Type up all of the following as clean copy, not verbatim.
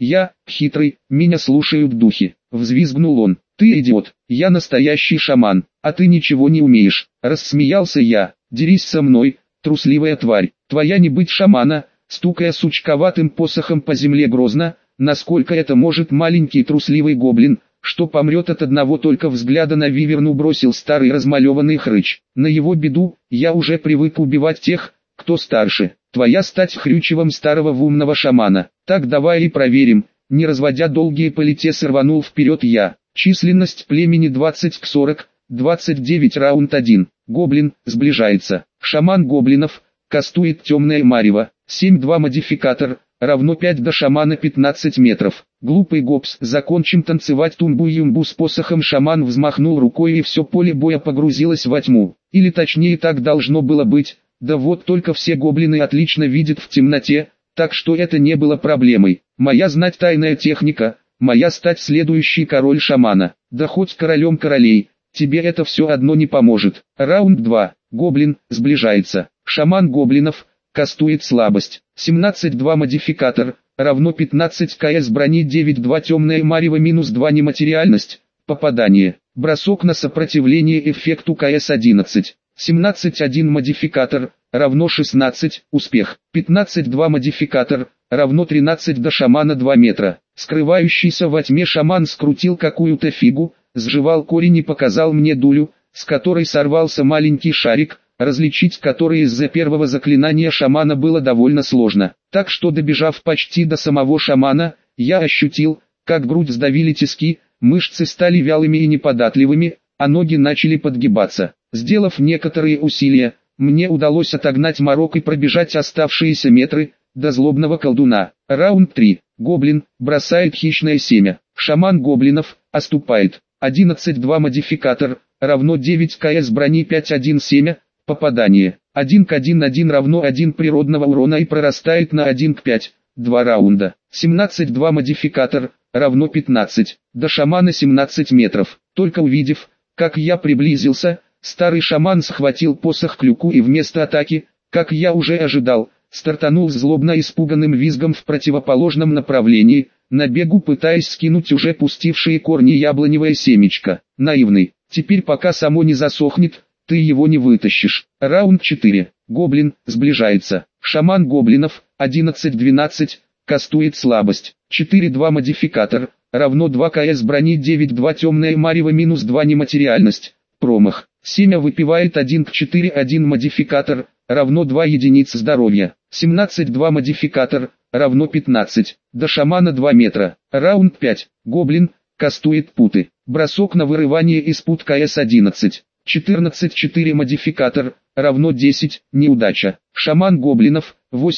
Я, хитрый, меня слушают духи. Взвизгнул он. Ты идиот, я настоящий шаман, а ты ничего не умеешь. Рассмеялся я. Дерись со мной, трусливая тварь. Твоя не быть шамана, стукая сучковатым посохом по земле грозно, насколько это может маленький трусливый гоблин, что помрет от одного только взгляда на виверну, бросил старый размалеванный хрыч. На его беду, я уже привык убивать тех, кто старше. Твоя стать хрючевом старого умного шамана. Так давай и проверим. Не разводя долгие политесы, рванул вперед я. Численность племени 20 к 40, 29 раунд 1. Гоблин, сближается. Шаман гоблинов, кастует темное марево. 7-2 модификатор, равно 5 до шамана 15 метров. Глупый гопс, закончим танцевать тумбу-юмбу с посохом. Шаман взмахнул рукой, и все поле боя погрузилось во тьму. Или точнее так должно было быть. Да вот только все гоблины отлично видят в темноте, так что это не было проблемой. Моя знать тайная техника, моя стать следующий король шамана. Да хоть королем королей, тебе это все одно не поможет. Раунд 2. Гоблин, сближается. Шаман гоблинов, кастует слабость. 17-2 модификатор, равно 15 кс брони. 9-2 темное марево минус 2 нематериальность, попадание. Бросок на сопротивление эффекту кс 11. 17-1 модификатор, равно 16, успех. 15-2 модификатор, равно 13 до шамана 2 метра. Скрывающийся во тьме шаман скрутил какую-то фигу, сживал корень и показал мне дулю, с которой сорвался маленький шарик, различить который из-за первого заклинания шамана было довольно сложно. Так что, добежав почти до самого шамана, я ощутил, как грудь сдавили тиски, мышцы стали вялыми и неподатливыми, а ноги начали подгибаться. Сделав некоторые усилия, мне удалось отогнать морок и пробежать оставшиеся метры до злобного колдуна. Раунд 3. Гоблин, бросает хищное семя. Шаман гоблинов, оступает. 11-2 модификатор, равно 9 кс брони. 5-1 семя, попадание. 1 к 1-1 равно 1 природного урона и прорастает на 1 к 5, 2 раунда. 17-2 модификатор, равно 15, до шамана 17 метров. Только увидев, как я приблизился, старый шаман схватил посох клюку и вместо атаки, как я уже ожидал, стартанул с злобно испуганным визгом в противоположном направлении, на бегу пытаясь скинуть уже пустившие корни яблоневое семечко. Наивный, теперь пока само не засохнет, ты его не вытащишь. Раунд 4. Гоблин, сближается. Шаман гоблинов, 11-12, кастует слабость. 4-2 модификатор, равно 2 кс брони. 9-2 темное марево минус 2 нематериальность, промах. Семя выпивает 1 к 4-1 модификатор, равно 2 единиц здоровья. 17-2 модификатор, равно 15, до шамана 2 метра. Раунд 5. Гоблин, кастует путы. Бросок на вырывание из пут кс 11. 14-4 модификатор, равно 10, неудача. Шаман гоблинов,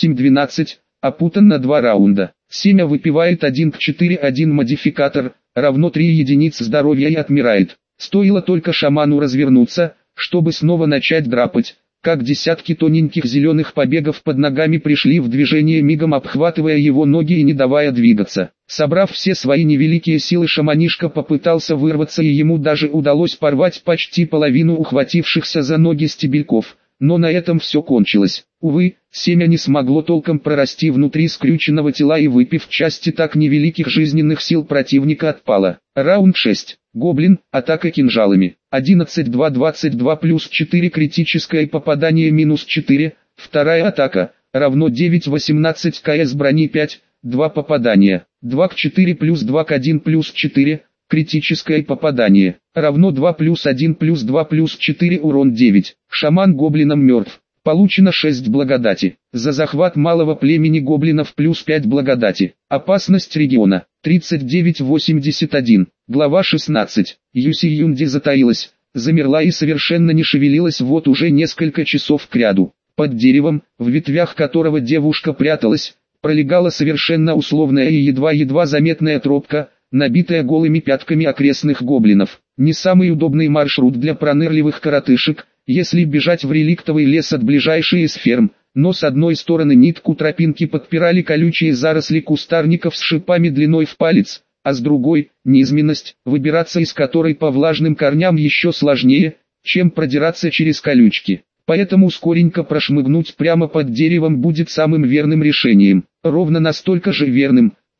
8-12, опутан на 2 раунда. Семя выпивает 1 к 4-1 модификатор, равно 3 единиц здоровья и отмирает. Стоило только шаману развернуться, чтобы снова начать драпать, как десятки тоненьких зеленых побегов под ногами пришли в движение, мигом обхватывая его ноги и не давая двигаться. Собрав все свои невеликие силы, шаманишка попытался вырваться, и ему даже удалось порвать почти половину ухватившихся за ноги стебельков, но на этом все кончилось. Увы, семя не смогло толком прорасти внутри скрюченного тела, и выпив части так невеликих жизненных сил противника, отпало. Раунд 6. Гоблин, атака кинжалами. 11-2 22 плюс 4 критическое попадание минус 4, вторая атака, равно 9-18 кс брони. 5, 2 попадания. 2 к 4 плюс 2 к 1 плюс 4, критическое попадание, равно 2 плюс 1 плюс 2 плюс 4 урон 9. Шаман гоблином мертв. Получено 6 благодати. За захват малого племени гоблинов плюс 5 благодати. Опасность региона 39-81. Глава 16. Юси Юнди затаилась, замерла и совершенно не шевелилась вот уже несколько часов кряду. Под деревом, в ветвях которого девушка пряталась, пролегала совершенно условная и едва-едва заметная тропка, набитая голыми пятками окрестных гоблинов. Не самый удобный маршрут для пронырливых коротышек, если бежать в реликтовый лес от ближайшей из ферм, но с одной стороны нитку тропинки подпирали колючие заросли кустарников с шипами длиной в палец, а с другой – низменность, выбираться из которой по влажным корням еще сложнее, чем продираться через колючки. Поэтому скоренько прошмыгнуть прямо под деревом будет самым верным решением, ровно настолько же верным,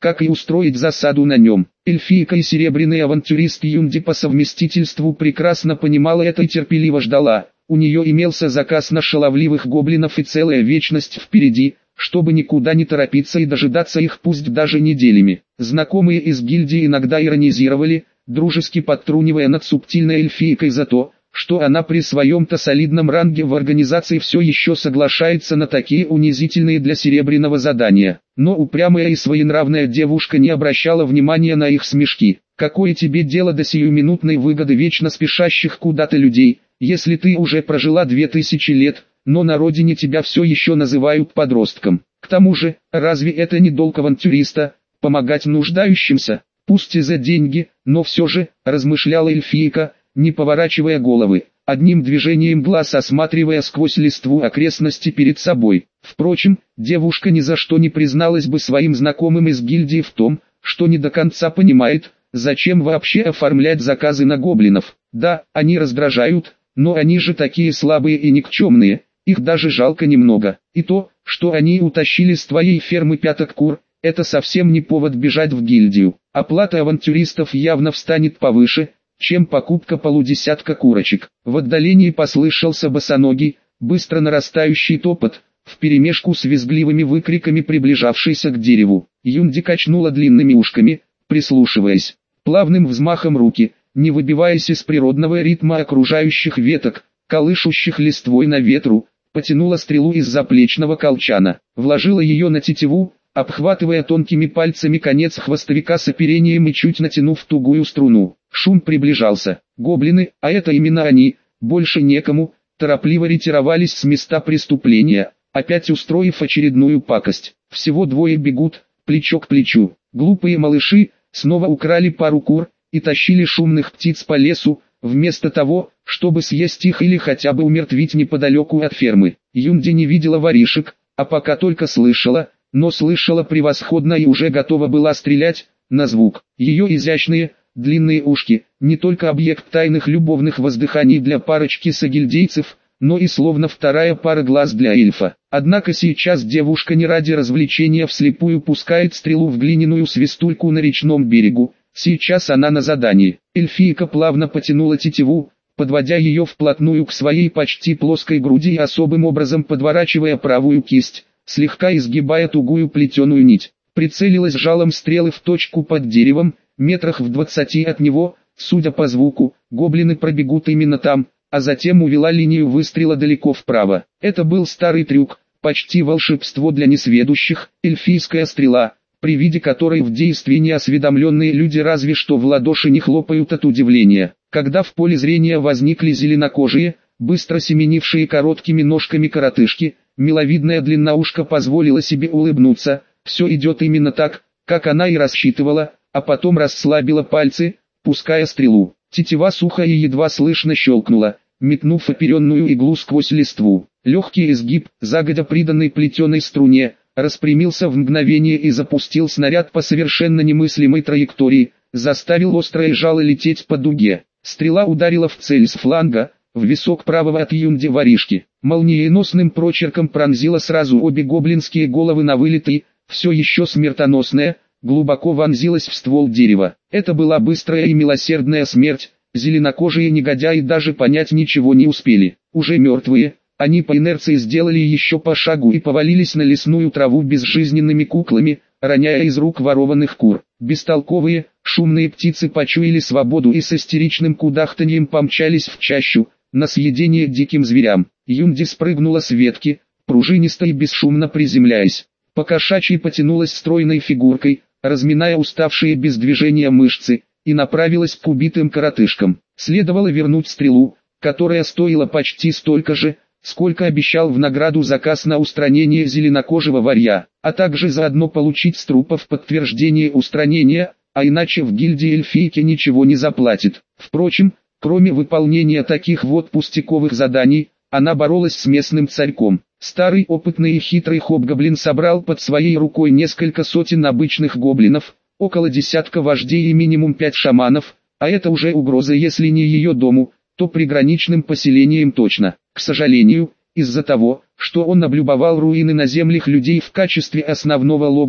как и устроить засаду на нем. Эльфийка и серебряный авантюрист Юнди по совместительству прекрасно понимала это и терпеливо ждала. У нее имелся заказ на шаловливых гоблинов и целая вечность впереди, чтобы никуда не торопиться и дожидаться их пусть даже неделями. Знакомые из гильдии иногда иронизировали, дружески подтрунивая над субтильной эльфийкой за то, что она при своем-то солидном ранге в организации все еще соглашается на такие унизительные для серебряного задания. Но упрямая и своенравная девушка не обращала внимания на их смешки. Какое тебе дело до сиюминутной выгоды вечно спешащих куда-то людей, если ты уже прожила 2000 лет, но на родине тебя все еще называют подростком. К тому же, разве это не долг авантюриста, помогать нуждающимся, пусть и за деньги, но все же, размышляла эльфийка, не поворачивая головы, одним движением глаз осматривая сквозь листву окрестности перед собой. Впрочем, девушка ни за что не призналась бы своим знакомым из гильдии в том, что не до конца понимает, зачем вообще оформлять заказы на гоблинов. Да, они раздражают, но они же такие слабые и никчемные, их даже жалко немного. И то, что они утащили с твоей фермы пяток кур, это совсем не повод бежать в гильдию. Оплата авантюристов явно встанет повыше, чем покупка полудесятка курочек. В отдалении послышался босоногий, быстро нарастающий топот, вперемешку с визгливыми выкриками приближавшийся к дереву. Юнди качнула длинными ушками, прислушиваясь. Плавным взмахом руки, не выбиваясь из природного ритма окружающих веток, колышущих листвой на ветру, потянула стрелу из заплечного колчана, вложила ее на тетиву, обхватывая тонкими пальцами конец хвостовика с оперением и чуть натянув тугую струну. Шум приближался. Гоблины, а это именно они, больше некому, торопливо ретировались с места преступления, опять устроив очередную пакость. Всего двое бегут, плечо к плечу. Глупые малыши, снова украли пару кур и тащили шумных птиц по лесу, вместо того, чтобы съесть их или хотя бы умертвить неподалеку от фермы. Юнди не видела воришек, а пока только слышала, но слышала превосходно и уже готова была стрелять, на звук. Ее изящные, длинные ушки, не только объект тайных любовных воздыханий для парочки сагильдейцев, но и словно вторая пара глаз для эльфа. Однако сейчас девушка не ради развлечения вслепую пускает стрелу в глиняную свистульку на речном берегу, сейчас она на задании. Эльфийка плавно потянула тетиву, подводя ее вплотную к своей почти плоской груди и особым образом подворачивая правую кисть, слегка изгибая тугую плетеную нить. Прицелилась жалом стрелы в точку под деревом, метрах в 20 от него, судя по звуку, гоблины пробегут именно там, а затем увела линию выстрела далеко вправо. Это был старый трюк, почти волшебство для несведущих, эльфийская стрела, при виде которой в действии неосведомленные люди разве что в ладоши не хлопают от удивления. Когда в поле зрения возникли зеленокожие, быстро семенившие короткими ножками коротышки, миловидная длинноушка позволила себе улыбнуться. Все идет именно так, как она и рассчитывала, а потом расслабила пальцы, пуская стрелу. Тетива сухо и едва слышно щелкнула, метнув оперенную иглу сквозь листву. Легкий изгиб, загодя приданной плетеной струне, распрямился в мгновение и запустил снаряд по совершенно немыслимой траектории, заставил острое жало лететь по дуге. Стрела ударила в цель с фланга, в висок правого от Юнди воришки. Молниеносным прочерком пронзила сразу обе гоблинские головы на вылет и, все еще смертоносная, глубоко вонзилась в ствол дерева. Это была быстрая и милосердная смерть, зеленокожие негодяи даже понять ничего не успели. Уже мертвые, они по инерции сделали еще по шагу и повалились на лесную траву безжизненными куклами, роняя из рук ворованных кур. Бестолковые, шумные птицы почуяли свободу и с истеричным кудахтаньем помчались в чащу, на съедение диким зверям. Юнди спрыгнула с ветки, пружинисто и бесшумно приземляясь. Покошачьи потянулась стройной фигуркой, разминая уставшие без движения мышцы, и направилась к убитым коротышкам. Следовало вернуть стрелу, которая стоила почти столько же, сколько обещал в награду заказ на устранение зеленокожего варья, а также заодно получить с трупов подтверждение устранения, а иначе в гильдии эльфийки ничего не заплатит. Впрочем, кроме выполнения таких вот пустяковых заданий, она боролась с местным царьком. Старый опытный и хитрый хобгоблин собрал под своей рукой несколько сотен обычных гоблинов, около десятка вождей и минимум 5 шаманов, а это уже угроза, если не ее дому, то приграничным поселениям точно. К сожалению, из-за того, что он облюбовал руины наземных людей в качестве основного логова,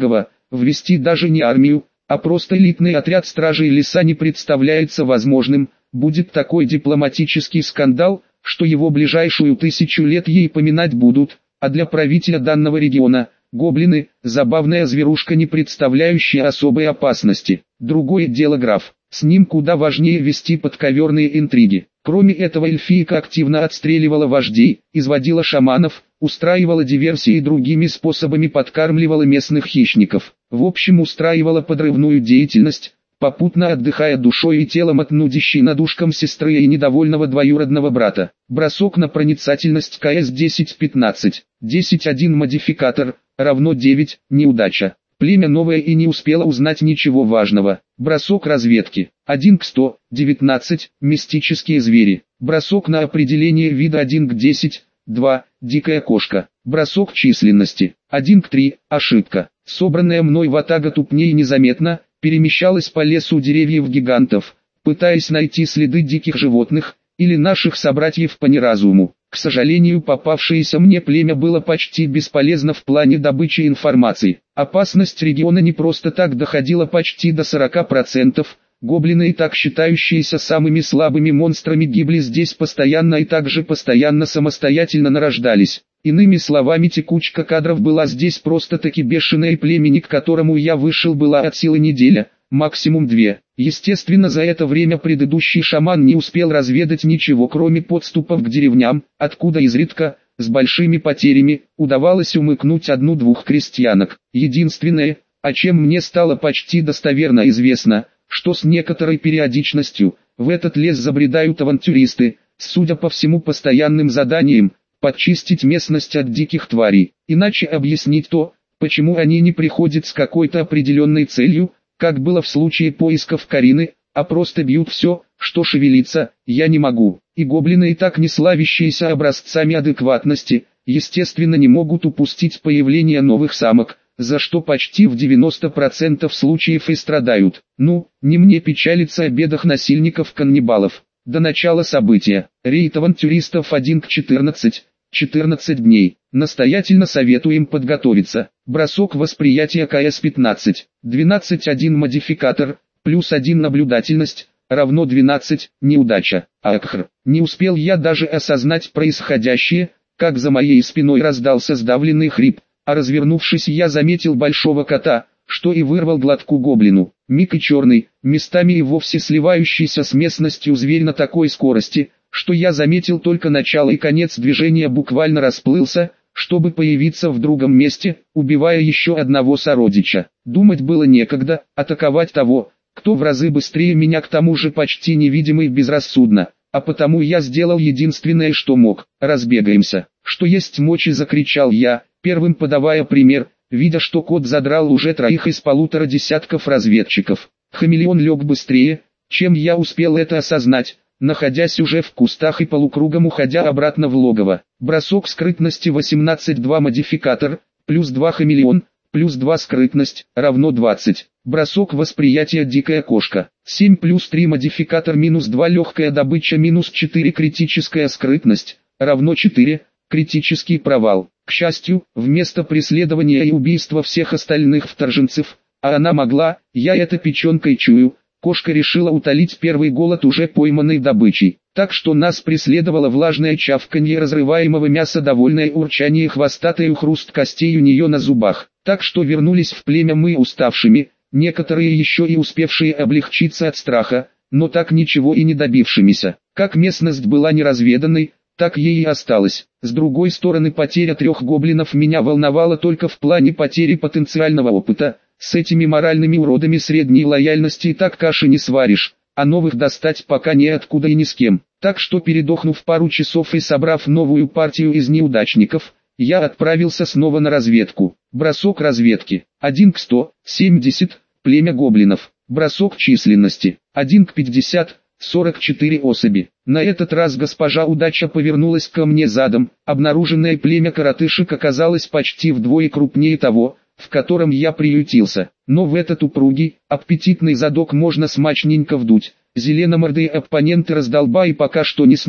ввести даже не армию, а просто элитный отряд стражей леса не представляется возможным. Будет такой дипломатический скандал, что его ближайшую 1000 лет ей поминать будут, а для правителя данного региона, гоблины, забавная зверушка, не представляющая особой опасности. Другое дело граф, с ним куда важнее вести подковерные интриги. Кроме этого, эльфийка активно отстреливала вождей, изводила шаманов, устраивала диверсии и другими способами подкармливала местных хищников. В общем, устраивала подрывную деятельность, попутно отдыхая душой и телом от нудящей над ушком сестры и недовольного двоюродного брата. Бросок на проницательность КС 10-15, 10-1 модификатор, равно 9, неудача. Племя новое и не успело узнать ничего важного. Бросок разведки. 1 к 100, 19, мистические звери. Бросок на определение вида 1 к 10, 2, дикая кошка. Бросок численности. 1 к 3, ошибка. Собранная мной ватага тупнее незаметно, перемещалась по лесу деревьев-гигантов, пытаясь найти следы диких животных, или наших собратьев по неразуму. К сожалению, попавшееся мне племя было почти бесполезно в плане добычи информации. Опасность региона не просто так доходила почти до 40%, гоблины, и так считающиеся самыми слабыми монстрами, гибли здесь постоянно и также постоянно самостоятельно нарождались. Иными словами, текучка кадров была здесь просто-таки бешеная, и племени, к которому я вышел, была от силы неделя, максимум 2. Естественно, за это время предыдущий шаман не успел разведать ничего, кроме подступов к деревням, откуда изредка, с большими потерями, удавалось умыкнуть 1-2 крестьянок. Единственное, о чем мне стало почти достоверно известно, что с некоторой периодичностью в этот лес забредают авантюристы, судя по всему постоянным заданиям, подчистить местность от диких тварей. Иначе объяснить то, почему они не приходят с какой-то определенной целью, как было в случае поисков Карины, а просто бьют все, что шевелится, я не могу. И гоблины, и так не славящиеся образцами адекватности, естественно, не могут упустить появление новых самок, за что почти в 90% случаев и страдают. Ну, не мне печалиться о бедах насильников-каннибалов. До начала события. Рейд авантюристов 1 к 14, 14 дней. Настоятельно советуем подготовиться. Бросок восприятия КС 15, 12-1 модификатор, плюс 1 наблюдательность, равно 12, неудача. Акхр. Не успел я даже осознать происходящее, как за моей спиной раздался сдавленный хрип, а развернувшись, я заметил большого кота, что и вырвал глотку гоблину. Миг, и черный, местами и вовсе сливающийся с местностью зверь на такой скорости, что я заметил только начало и конец движения, буквально расплылся, чтобы появиться в другом месте, убивая еще одного сородича. Думать было некогда, атаковать того, кто в разы быстрее меня, к тому же почти невидимый, безрассудно, а потому я сделал единственное, что мог. Разбегаемся. Что есть мочи, закричал я, первым подавая пример, видя, что кот задрал уже 3 из 1,5 десятков разведчиков. Хамелеон лег быстрее, чем я успел это осознать, находясь уже в кустах и полукругом уходя обратно в логово. Бросок скрытности 18-2 модификатор, плюс 2 хамелеон, плюс 2 скрытность, равно 20. Бросок восприятия дикая кошка. 7 плюс 3 модификатор, минус 2 легкая добыча, минус 4 критическая скрытность, равно 4, критический провал. К счастью, вместо преследования и убийства всех остальных вторженцев, а она могла, я это печенкой чую, кошка решила утолить первый голод уже пойманной добычей. Так что нас преследовало влажное чавканье разрываемого мяса, довольное урчание хвостатое, хруст костей у нее на зубах. Так что вернулись в племя мы уставшими, некоторые еще и успевшие облегчиться от страха, но так ничего и не добившимися. Как местность была неразведанной, так ей и осталось. С другой стороны, потеря 3 гоблинов меня волновала только в плане потери потенциального опыта. С этими моральными уродами средней лояльности и так каши не сваришь, а новых достать пока неоткуда и ни с кем. Так что, передохнув пару часов и собрав новую партию из неудачников, я отправился снова на разведку. Бросок разведки. 1 к 100, 70, племя гоблинов. Бросок численности. 1 к 50, 44 особи. На этот раз госпожа удача повернулась ко мне задом. Обнаруженное племя коротышек оказалось почти вдвое крупнее того, в котором я приютился. Но в этот упругий, аппетитный задок можно смачненько вдуть. Зеленомордые оппоненты раздолбай пока что не сном.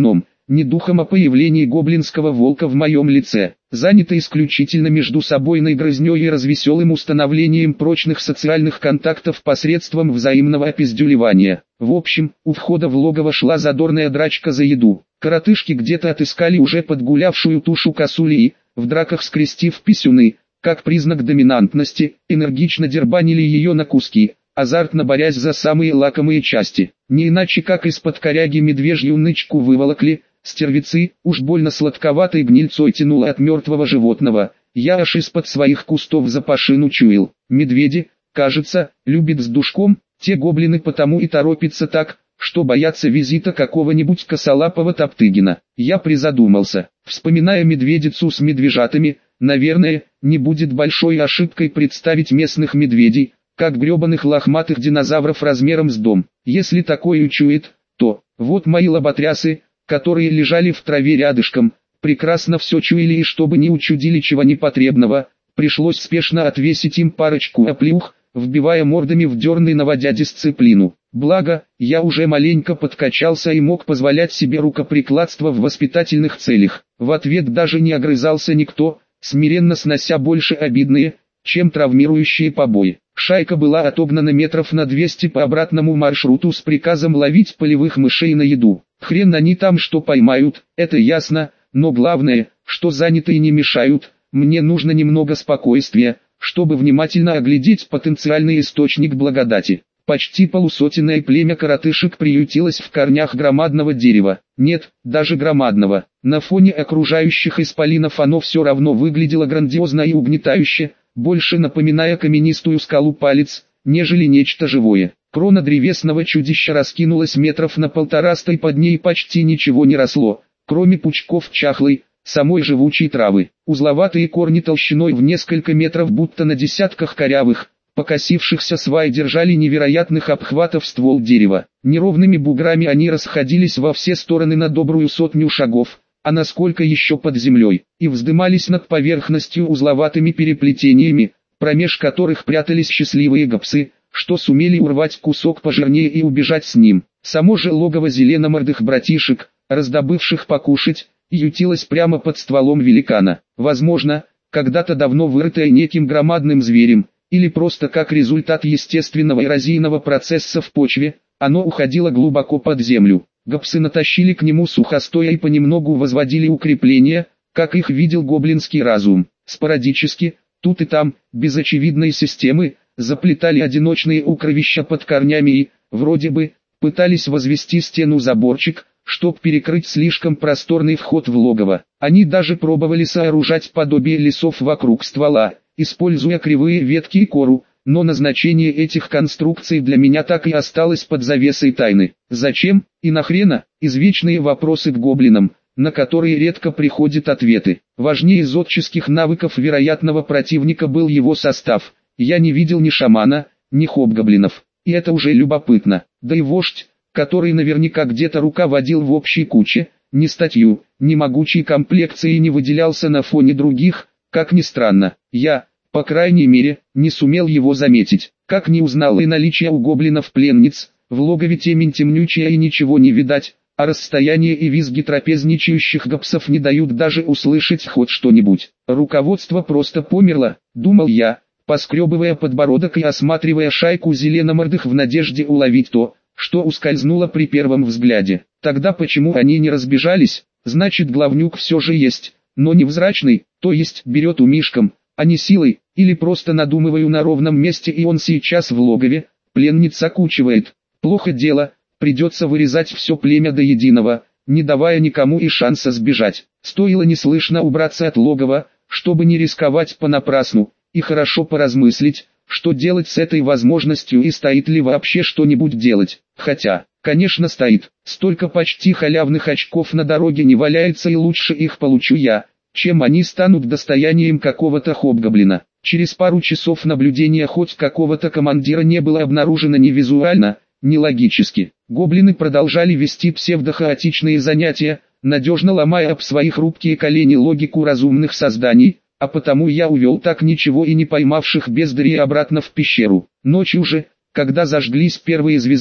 ни духом о появлении гоблинского волка в моем лице. Занято исключительно междусобойной грызней и развеселым установлением прочных социальных контактов посредством взаимного опиздюливания. В общем, у входа в логово шла задорная драчка за еду. Коротышки где-то отыскали уже подгулявшую тушу косули и, в драках скрестив писюны, как признак доминантности, энергично дербанили ее на куски, азартно борясь за самые лакомые части. Не иначе как из-под коряги медвежью нычку выволокли, стервицы, уж больно сладковатой гнильцой тянуло от мертвого животного, я аж из-под своих кустов запашину чуял. Медведи, кажется, любят с душком, те гоблины потому и торопятся так, что боятся визита какого-нибудь косолапого Топтыгина. Я призадумался, вспоминая медведицу с медвежатами, наверное, не будет большой ошибкой представить местных медведей, как гребаных лохматых динозавров размером с дом. Если такое учует, то, вот мои лоботрясы, которые лежали в траве рядышком, прекрасно все чуяли и чтобы не учудили чего непотребного, пришлось спешно отвесить им парочку оплеух, вбивая мордами в дерны, наводя дисциплину. Благо, я уже маленько подкачался и мог позволять себе рукоприкладство в воспитательных целях. В ответ даже не огрызался никто, смиренно снося больше обидные, чем травмирующие побои. Шайка была отогнана метров на 200 по обратному маршруту с приказом ловить полевых мышей на еду. Хрен они там что поймают, это ясно, но главное, что занятые не мешают, мне нужно немного спокойствия, чтобы внимательно оглядеть потенциальный источник благодати. Почти полусотенное племя коротышек приютилось в корнях громадного дерева. Нет, даже громадного. На фоне окружающих исполинов оно все равно выглядело грандиозно и угнетающе, больше напоминая каменистую скалу палец, нежели нечто живое. Крона древесного чудища раскинулась метров на 150, и под ней почти ничего не росло, кроме пучков чахлой, самой живучей травы. Узловатые корни толщиной в несколько метров, будто на десятках корявых, покосившихся свай держали невероятных обхватов ствол дерева. Неровными буграми они расходились во все стороны на добрую 100 шагов, а насколько еще под землей, и вздымались над поверхностью узловатыми переплетениями, промеж которых прятались счастливые гопсы, что сумели урвать кусок пожирнее и убежать с ним. Само же логово зеленомордых братишек, раздобывших покушать, ютилось прямо под стволом великана. Возможно, когда-то давно вырытое неким громадным зверем, или просто как результат естественного эрозийного процесса в почве, оно уходило глубоко под землю. Гопсы натащили к нему сухостоя и понемногу возводили укрепления, как их видел гоблинский разум. Спорадически, тут и там, без очевидной системы, заплетали одиночные укровища под корнями и, вроде бы, пытались возвести стену-заборчик, чтоб перекрыть слишком просторный вход в логово. Они даже пробовали сооружать подобие лесов вокруг ствола, используя кривые ветки и кору, но назначение этих конструкций для меня так и осталось под завесой тайны. Зачем и нахрена? Извечные вопросы к гоблинам, на которые редко приходят ответы. Важнее зодческих навыков вероятного противника был его состав. Я не видел ни шамана, ни хобгоблинов, и это уже любопытно. Да и вождь, который наверняка где-то руководил в общей куче, ни статью, ни могучей комплекцией не выделялся на фоне других, как ни странно. Я, по крайней мере, не сумел его заметить. Как не узнал и наличие у гоблинов пленниц, в логове темень темнючая и ничего не видать, а расстояние и визги трапезничающих гопсов не дают даже услышать хоть что-нибудь. Руководство просто померло, думал я, поскребывая подбородок и осматривая шайку зеленомордых в надежде уловить то, что ускользнуло при первом взгляде. Тогда почему они не разбежались? Значит, главнюк все же есть, но невзрачный, то есть берет умишком, а не силой, или просто надумываю на ровном месте и он сейчас в логове, пленниц окучивает. Плохо дело, придется вырезать все племя до единого, не давая никому и шанса сбежать. Стоило неслышно убраться от логова, чтобы не рисковать понапрасну, и хорошо поразмыслить, что делать с этой возможностью и стоит ли вообще что-нибудь делать. Хотя, конечно стоит, столько почти халявных очков на дороге не валяется и лучше их получу я, чем они станут достоянием какого-то хобгоблина. Через пару часов наблюдения хоть какого-то командира не было обнаружено ни визуально, ни логически. Гоблины продолжали вести псевдохаотичные занятия, надежно ломая об свои хрупкие колени логику разумных созданий, а потому я увел так ничего и не поймавших бездарей обратно в пещеру. Ночью же, когда зажглись первые звезды,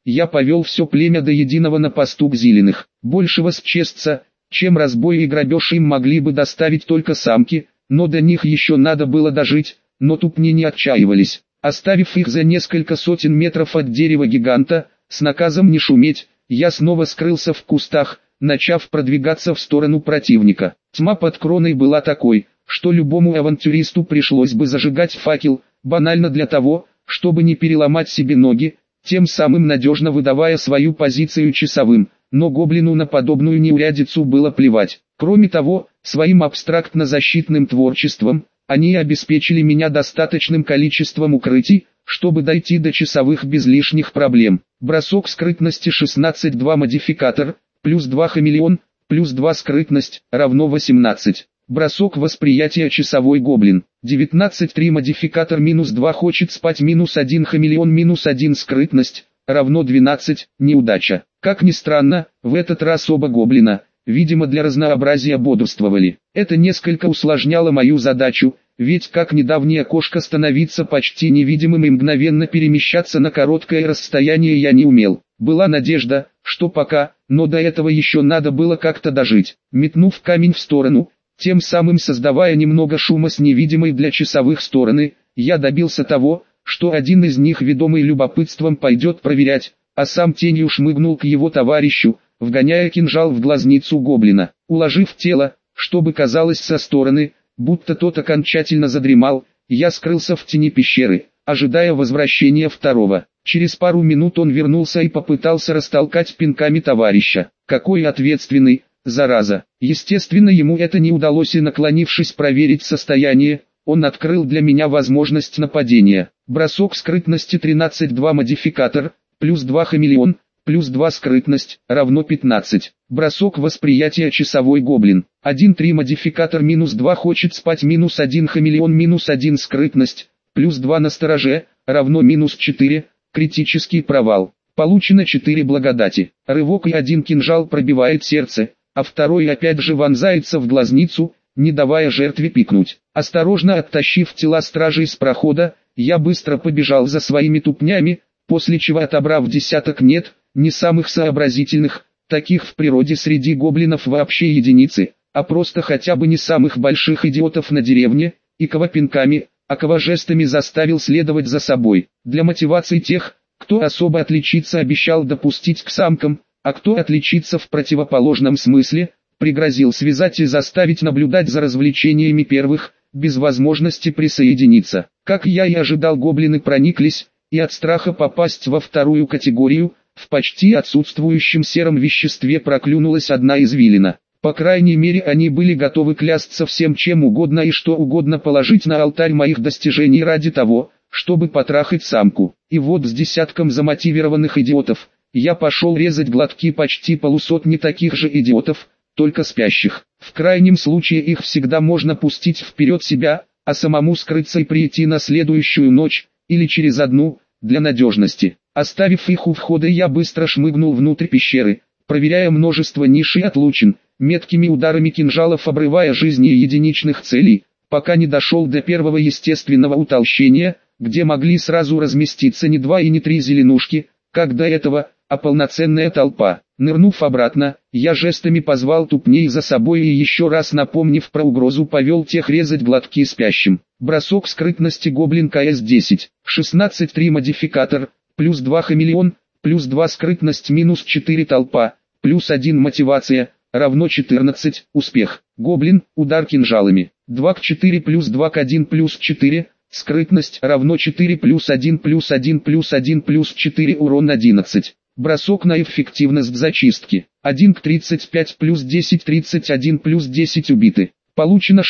я повел все племя до единого на пастух Зеленых. Большего счастья, чем разбой и грабеж им могли бы доставить только самки, но до них еще надо было дожить, но тупни не отчаивались. Оставив их за несколько сотен метров от дерева гиганта, с наказом не шуметь, я снова скрылся в кустах, начав продвигаться в сторону противника. Тьма под кроной была такой, что любому авантюристу пришлось бы зажигать факел, банально для того, чтобы не переломать себе ноги, тем самым надежно выдавая свою позицию часовым, но гоблину на подобную неурядицу было плевать. Кроме того, своим абстрактно-защитным творчеством, они обеспечили меня достаточным количеством укрытий, чтобы дойти до часовых без лишних проблем. Бросок скрытности 16-2 модификатор, плюс 2 хамелеон, плюс 2 скрытность, равно 18. Бросок восприятия часовой гоблин, 19-3 модификатор минус 2 хочет спать минус 1 хамелеон минус 1 скрытность, равно 12, неудача. Как ни странно, в этот раз оба гоблина, видимо для разнообразия бодрствовали. Это несколько усложняло мою задачу, ведь как недавняя кошка становиться почти невидимым и мгновенно перемещаться на короткое расстояние я не умел. Была надежда, что пока, но до этого еще надо было как-то дожить. Метнув камень в сторону, тем самым создавая немного шума с невидимой для часовых стороны, я добился того, что один из них, ведомый любопытством, пойдет проверять, а сам тенью шмыгнул к его товарищу, вгоняя кинжал в глазницу гоблина. Уложив тело, чтобы казалось со стороны, будто тот окончательно задремал, я скрылся в тени пещеры, ожидая возвращения второго. Через пару минут он вернулся и попытался растолкать пинками товарища. Какой ответственный, зараза. Естественно, ему это не удалось, и наклонившись проверить состояние, он открыл для меня возможность нападения. Бросок скрытности 13-2 модификатор, плюс 2 хамелеон, плюс 2 скрытность, равно 15. Бросок восприятия часовой гоблин, 1-3 модификатор минус 2 хочет спать минус 1 хамелеон минус 1 скрытность, плюс 2 настороже, равно минус 4, критический провал. Получено 4 благодати. Рывок и один кинжал пробивает сердце, а второй опять же вонзается в глазницу, не давая жертве пикнуть. Осторожно оттащив тела стражей с прохода, я быстро побежал за своими тупнями, после чего, отобрав десяток не самых сообразительных, таких в природе среди гоблинов вообще единицы, а просто хотя бы не самых больших идиотов на деревне, и кого пинками, а кого жестами заставил следовать за собой. Для мотивации тех, кто особо отличиться обещал допустить к самкам, а кто отличиться в противоположном смысле, пригрозил связать и заставить наблюдать за развлечениями первых, без возможности присоединиться. Как я и ожидал, гоблины прониклись, и от страха попасть во вторую категорию, в почти отсутствующем сером веществе проклюнулась одна извилина. По крайней мере, они были готовы клясться всем чем угодно и что угодно положить на алтарь моих достижений ради того, чтобы потрахать самку. И вот с десятком замотивированных идиотов, я пошел резать глотки почти полусотни таких же идиотов, только спящих. В крайнем случае их всегда можно пустить вперед себя, а самому скрыться и прийти на следующую ночь, или через одну, для надежности. Оставив их у входа, я быстро шмыгнул внутрь пещеры, проверяя множество ниш и отлучин, меткими ударами кинжалов обрывая жизни единичных целей, пока не дошел до первого естественного утолщения, где могли сразу разместиться не 2 и не 3 зеленушки, как до этого, а полноценная толпа. Нырнув обратно, я жестами позвал тупней за собой и еще раз напомнив про угрозу, повел тех резать глотки спящим. Бросок скрытности гоблин КС-10, 16-3 модификатор, плюс 2 хамелеон, плюс 2 скрытность минус 4 толпа, плюс 1 мотивация, равно 14, успех. Гоблин, удар кинжалами, 2 к 4 плюс 2 к 1 плюс 4, скрытность равно 4 плюс 1 плюс 1 плюс 1 плюс 4, урон 11. Бросок на эффективность зачистки, 1 к 35 плюс 10 31 плюс 10 убиты. Получено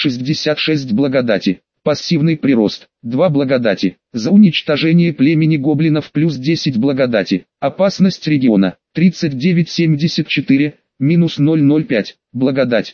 66 благодати. Пассивный прирост, 2 благодати. За уничтожение племени гоблинов плюс 10 благодати. Опасность региона, 3974, минус 005, благодать,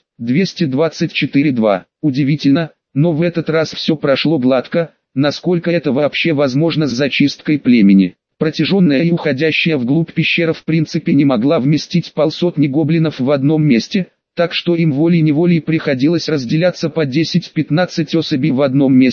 224,2. Удивительно, но в этот раз все прошло гладко, насколько это вообще возможно с зачисткой племени. Протяженная и уходящая вглубь пещера в принципе не могла вместить полсотни гоблинов в одном месте, так что им волей-неволей приходилось разделяться по 10-15 особей в одном месте,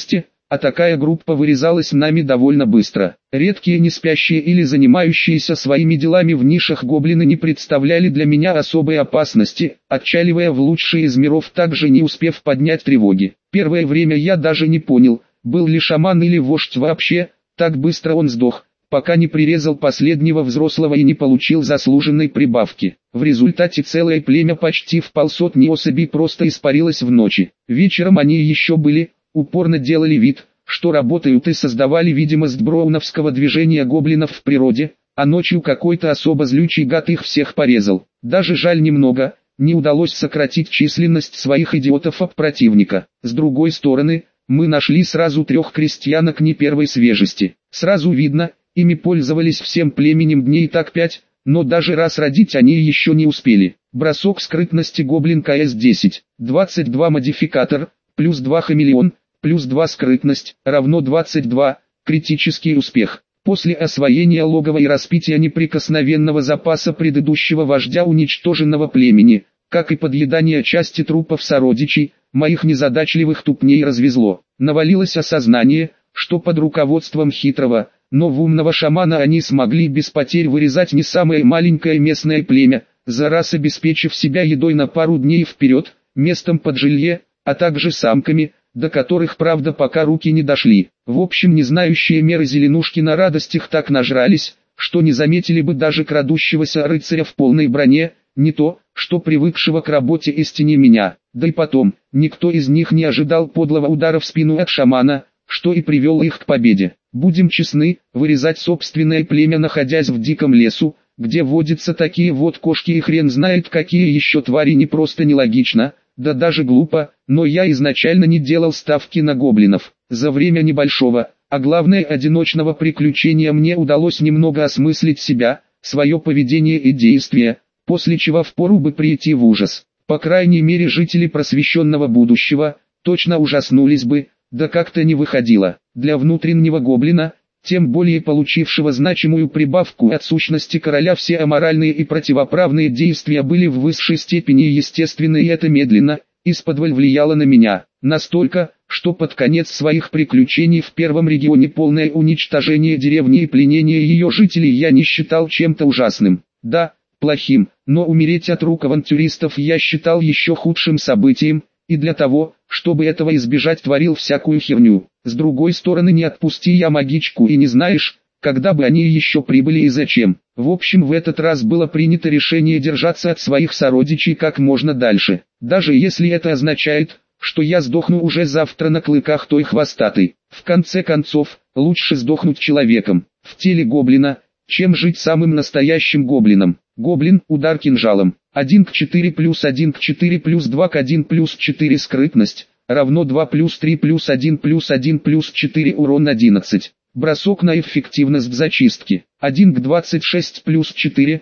а такая группа вырезалась нами довольно быстро. Редкие неспящие или занимающиеся своими делами в нишах гоблины не представляли для меня особой опасности, отчаливая в лучший из миров, также не успев поднять тревоги. Первое время я даже не понял, был ли шаман или вождь вообще, так быстро он сдох, пока не прирезал последнего взрослого и не получил заслуженной прибавки. В результате целое племя почти в 500 особей просто испарилось в ночи. Вечером они еще были, упорно делали вид, что работают, и создавали видимость броуновского движения гоблинов в природе, а ночью какой-то особо злючий гад их всех порезал. Даже жаль немного, не удалось сократить численность своих идиотов об противника. С другой стороны, мы нашли сразу 3 крестьянок не первой свежести. Сразу видно, ими пользовались всем племенем дней так 5, но даже раз родить они еще не успели. Бросок скрытности гоблин КС-10, 22 модификатор, плюс 2 хамелеон, плюс 2 скрытность, равно 22, критический успех. После освоения логова и распития неприкосновенного запаса предыдущего вождя уничтоженного племени, как и подъедания части трупов сородичей, моих незадачливых тупней развезло. Навалилось осознание, что под руководством хитрого, но умного шамана они смогли без потерь вырезать не самое маленькое местное племя, за раз обеспечив себя едой на пару дней вперед, местом под жилье, а также самками, до которых, правда, пока руки не дошли. В общем, не знающие меры зеленушки на радостях так нажрались, что не заметили бы даже крадущегося рыцаря в полной броне, не то, что привыкшего к работе истине меня. Да и потом, никто из них не ожидал подлого удара в спину от шамана, что и привело их к победе. Будем честны, вырезать собственное племя, находясь в диком лесу, где водятся такие вот кошки и хрен знает какие еще твари, не просто нелогично, да даже глупо, но я изначально не делал ставки на гоблинов. За время небольшого, а главное одиночного приключения мне удалось немного осмыслить себя, свое поведение и действия, после чего впору бы прийти в ужас. По крайней мере, жители просвещенного будущего точно ужаснулись бы, да как-то не выходило. Для внутреннего гоблина, тем более получившего значимую прибавку от сущности короля, все аморальные и противоправные действия были в высшей степени естественны, и это медленно, исподволь влияло на меня. Настолько, что под конец своих приключений в первом регионе полное уничтожение деревни и пленение ее жителей я не считал чем-то ужасным. Да, плохим, но умереть от рук авантюристов я считал еще худшим событием, и для того, чтобы этого избежать, творил всякую херню. С другой стороны, не отпусти я магичку, и не знаешь, когда бы они еще прибыли и зачем. В общем, в этот раз было принято решение держаться от своих сородичей как можно дальше. Даже если это означает, что я сдохну уже завтра на клыках той хвостатой. В конце концов, лучше сдохнуть человеком, в теле гоблина, чем жить самым настоящим гоблином. Гоблин, удар кинжалом. 1 к 4 плюс 1 к 4 плюс 2 к 1 плюс 4 скрытность, равно 2 плюс 3 плюс 1 плюс 1 плюс 4 урон 11. Бросок на эффективность зачистки. 1 к 26 плюс 4,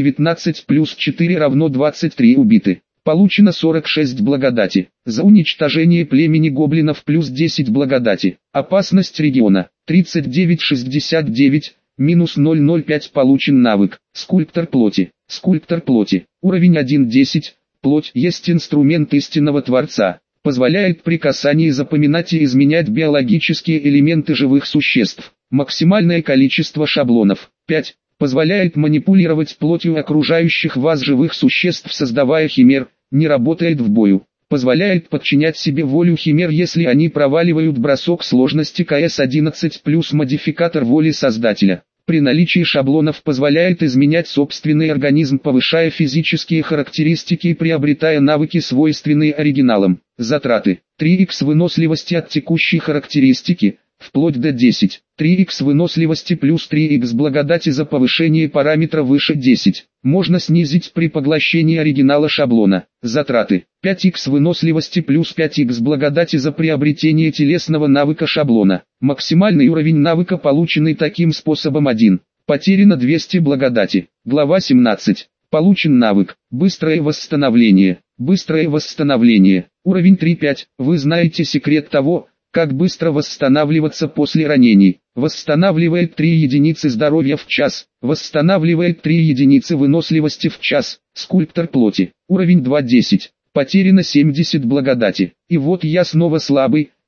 19 плюс 4 равно 23 убиты. Получено 46 благодати. За уничтожение племени гоблинов плюс 10 благодати. Опасность региона 39-69. Минус 0,05. Получен навык. Скульптор плоти. Скульптор плоти. Уровень 1.10. Плоть есть инструмент истинного Творца. Позволяет при касании запоминать и изменять биологические элементы живых существ. Максимальное количество шаблонов. 5. Позволяет манипулировать плотью окружающих вас живых существ, создавая химер. Не работает в бою. Позволяет подчинять себе волю химер, если они проваливают бросок сложности КС-11 плюс модификатор воли создателя. При наличии шаблонов позволяет изменять собственный организм, повышая физические характеристики и приобретая навыки, свойственные оригиналам. Затраты. 3х выносливости от текущей характеристики, вплоть до 10. 3х выносливости плюс 3х благодати за повышение параметра выше 10. Можно снизить при поглощении оригинала шаблона. Затраты. 5х выносливости плюс 5х благодати за приобретение телесного навыка шаблона. Максимальный уровень навыка, полученный таким способом, 1. Потеряно 200 благодати. Глава 17. Получен навык. Быстрое восстановление. Быстрое восстановление. Уровень 3.5. Вы знаете секрет того, как быстро восстанавливаться после ранений. Восстанавливает 3 единицы здоровья в час. Восстанавливает 3 единицы выносливости в час. Скульптор плоти. Уровень 2.10. Потеряно 70 благодати. И вот я снова слабый,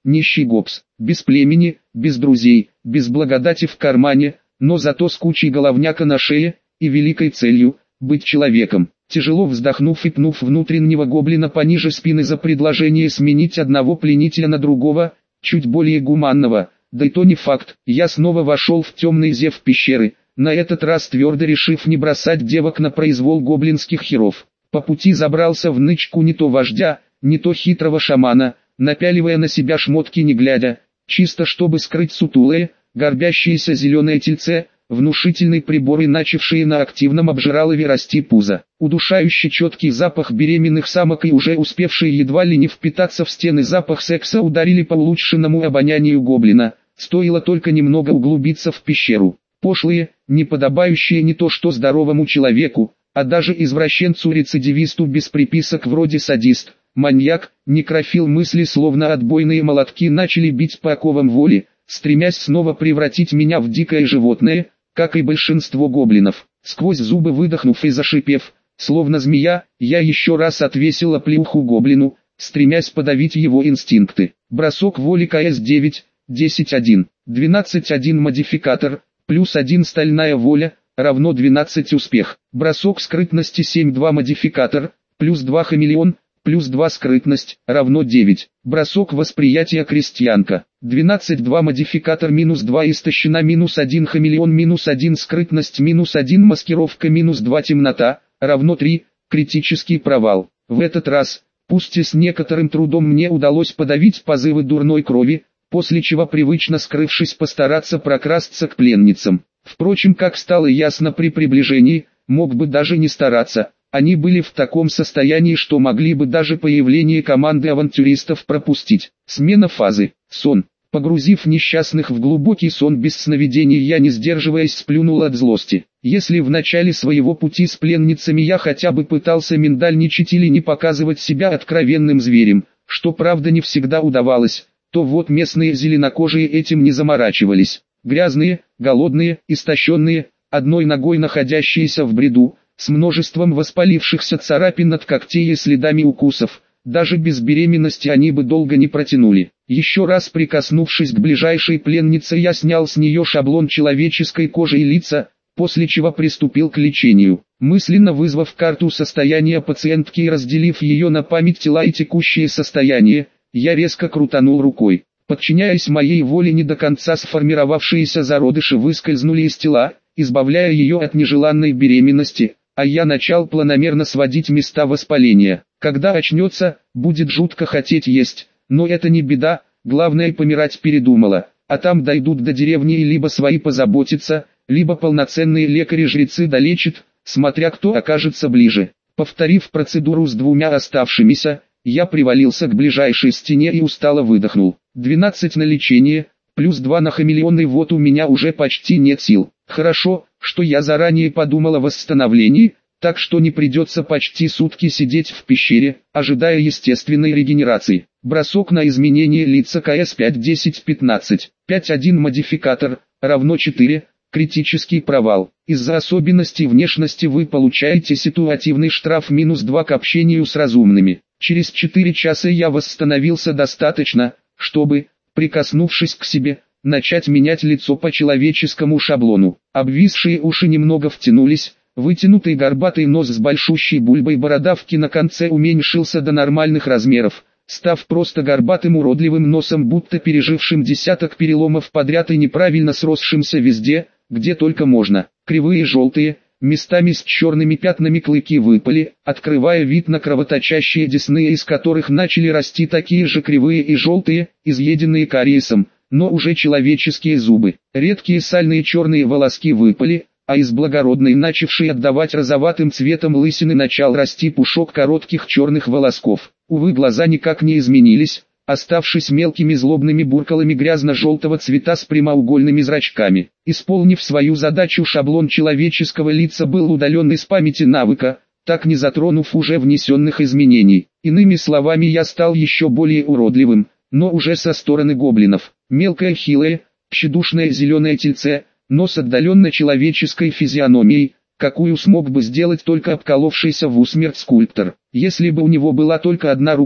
нищий гопс, без племени, без друзей, без благодати в кармане, но зато с кучей головняка на шее, и великой целью – быть человеком. Тяжело вздохнув и пнув внутреннего гоблина пониже спины за предложение сменить одного пленителя на другого, чуть более гуманного, да и то не факт, я снова вошел в темный зев пещеры, на этот раз твердо решив не бросать девок на произвол гоблинских херов. По пути забрался в нычку не то вождя, не то хитрого шамана, напяливая на себя шмотки не глядя, чисто чтобы скрыть сутулое, горбящееся зеленое тельце, внушительный прибор и начавшие на активном обжиралове расти пузо. Удушающий четкий запах беременных самок и уже успевшие едва ли не впитаться в стены запах секса ударили по улучшенному обонянию гоблина, стоило только немного углубиться в пещеру. Пошлые, неподобающие не то что здоровому человеку, а даже извращенцу-рецидивисту без приписок вроде садист, маньяк, некрофил мысли словно отбойные молотки начали бить по оковам воли, стремясь снова превратить меня в дикое животное, как и большинство гоблинов. Сквозь зубы выдохнув и зашипев, словно змея, я еще раз отвесил оплеуху гоблину, стремясь подавить его инстинкты. Бросок воли КС-9, 10-1, 12-1 модификатор, плюс 1 стальная воля, равно 12 успех. Бросок скрытности 7-2 модификатор, плюс 2 хамелеон, плюс 2 скрытность, равно 9. Бросок восприятия крестьянка. 12-2 модификатор минус 2 истощена минус 1 хамелеон минус 1 скрытность минус 1 маскировка минус 2 темнота, равно 3. Критический провал. В этот раз, пусть и с некоторым трудом мне удалось подавить позывы дурной крови, после чего привычно скрывшись постараться прокрасться к пленницам. Впрочем, как стало ясно при приближении, мог бы даже не стараться. Они были в таком состоянии, что могли бы даже появление команды авантюристов пропустить. Смена фазы. Сон. Погрузив несчастных в глубокий сон без сновидений, я не сдерживаясь сплюнул от злости. Если в начале своего пути с пленницами я хотя бы пытался миндальничать или не показывать себя откровенным зверем, что правда не всегда удавалось, то вот местные зеленокожие этим не заморачивались. Грязные, голодные, истощенные, одной ногой находящиеся в бреду, с множеством воспалившихся царапин от когтей и следами укусов, даже без беременности они бы долго не протянули. Еще раз прикоснувшись к ближайшей пленнице, я снял с нее шаблон человеческой кожи и лица, после чего приступил к лечению. Мысленно вызвав карту состояния пациентки и разделив ее на память тела и текущее состояние, я резко крутанул рукой. Подчиняясь моей воле, не до конца сформировавшиеся зародыши выскользнули из тела, избавляя ее от нежеланной беременности, а я начал планомерно сводить места воспаления. Когда очнется, будет жутко хотеть есть, но это не беда, главное помирать передумала, а там дойдут до деревни и либо свои позаботятся, либо полноценные лекари-жрецы долечат, смотря кто окажется ближе. Повторив процедуру с двумя оставшимися, я привалился к ближайшей стене и устало выдохнул. 12 на лечение, плюс 2 на хамелеон, и вот у меня уже почти нет сил. Хорошо, что я заранее подумал о восстановлении, так что не придется почти сутки сидеть в пещере, ожидая естественной регенерации. Бросок на изменение лица КС 5-10-15, 5-1 модификатор, равно 4, критический провал. Из-за особенностей внешности вы получаете ситуативный штраф минус 2 к общению с разумными. Через 4 часа я восстановился достаточно, чтобы, прикоснувшись к себе, начать менять лицо по человеческому шаблону. Обвисшие уши немного втянулись, вытянутый горбатый нос с большущей бульбой бородавки на конце уменьшился до нормальных размеров, став просто горбатым уродливым носом, будто пережившим десяток переломов подряд и неправильно сросшимся везде, где только можно. Кривые желтые, местами с черными пятнами клыки выпали, открывая вид на кровоточащие десны, из которых начали расти такие же кривые и желтые, изъеденные кариесом, но уже человеческие зубы. Редкие сальные черные волоски выпали, а из благородной, начавшей отдавать розоватым цветом лысины, начал расти пушок коротких черных волосков. Увы, глаза никак не изменились, оставшись мелкими злобными буркалами грязно-желтого цвета с прямоугольными зрачками. Исполнив свою задачу, шаблон человеческого лица был удален из памяти навыка, так не затронув уже внесенных изменений. Иными словами, я стал еще более уродливым, но уже со стороны гоблинов. Мелкое хилое, тщедушное зеленое тельце, но с отдаленно человеческой физиономией, какую смог бы сделать только обколовшийся в усмерть скульптор. Если бы у него была только одна рука,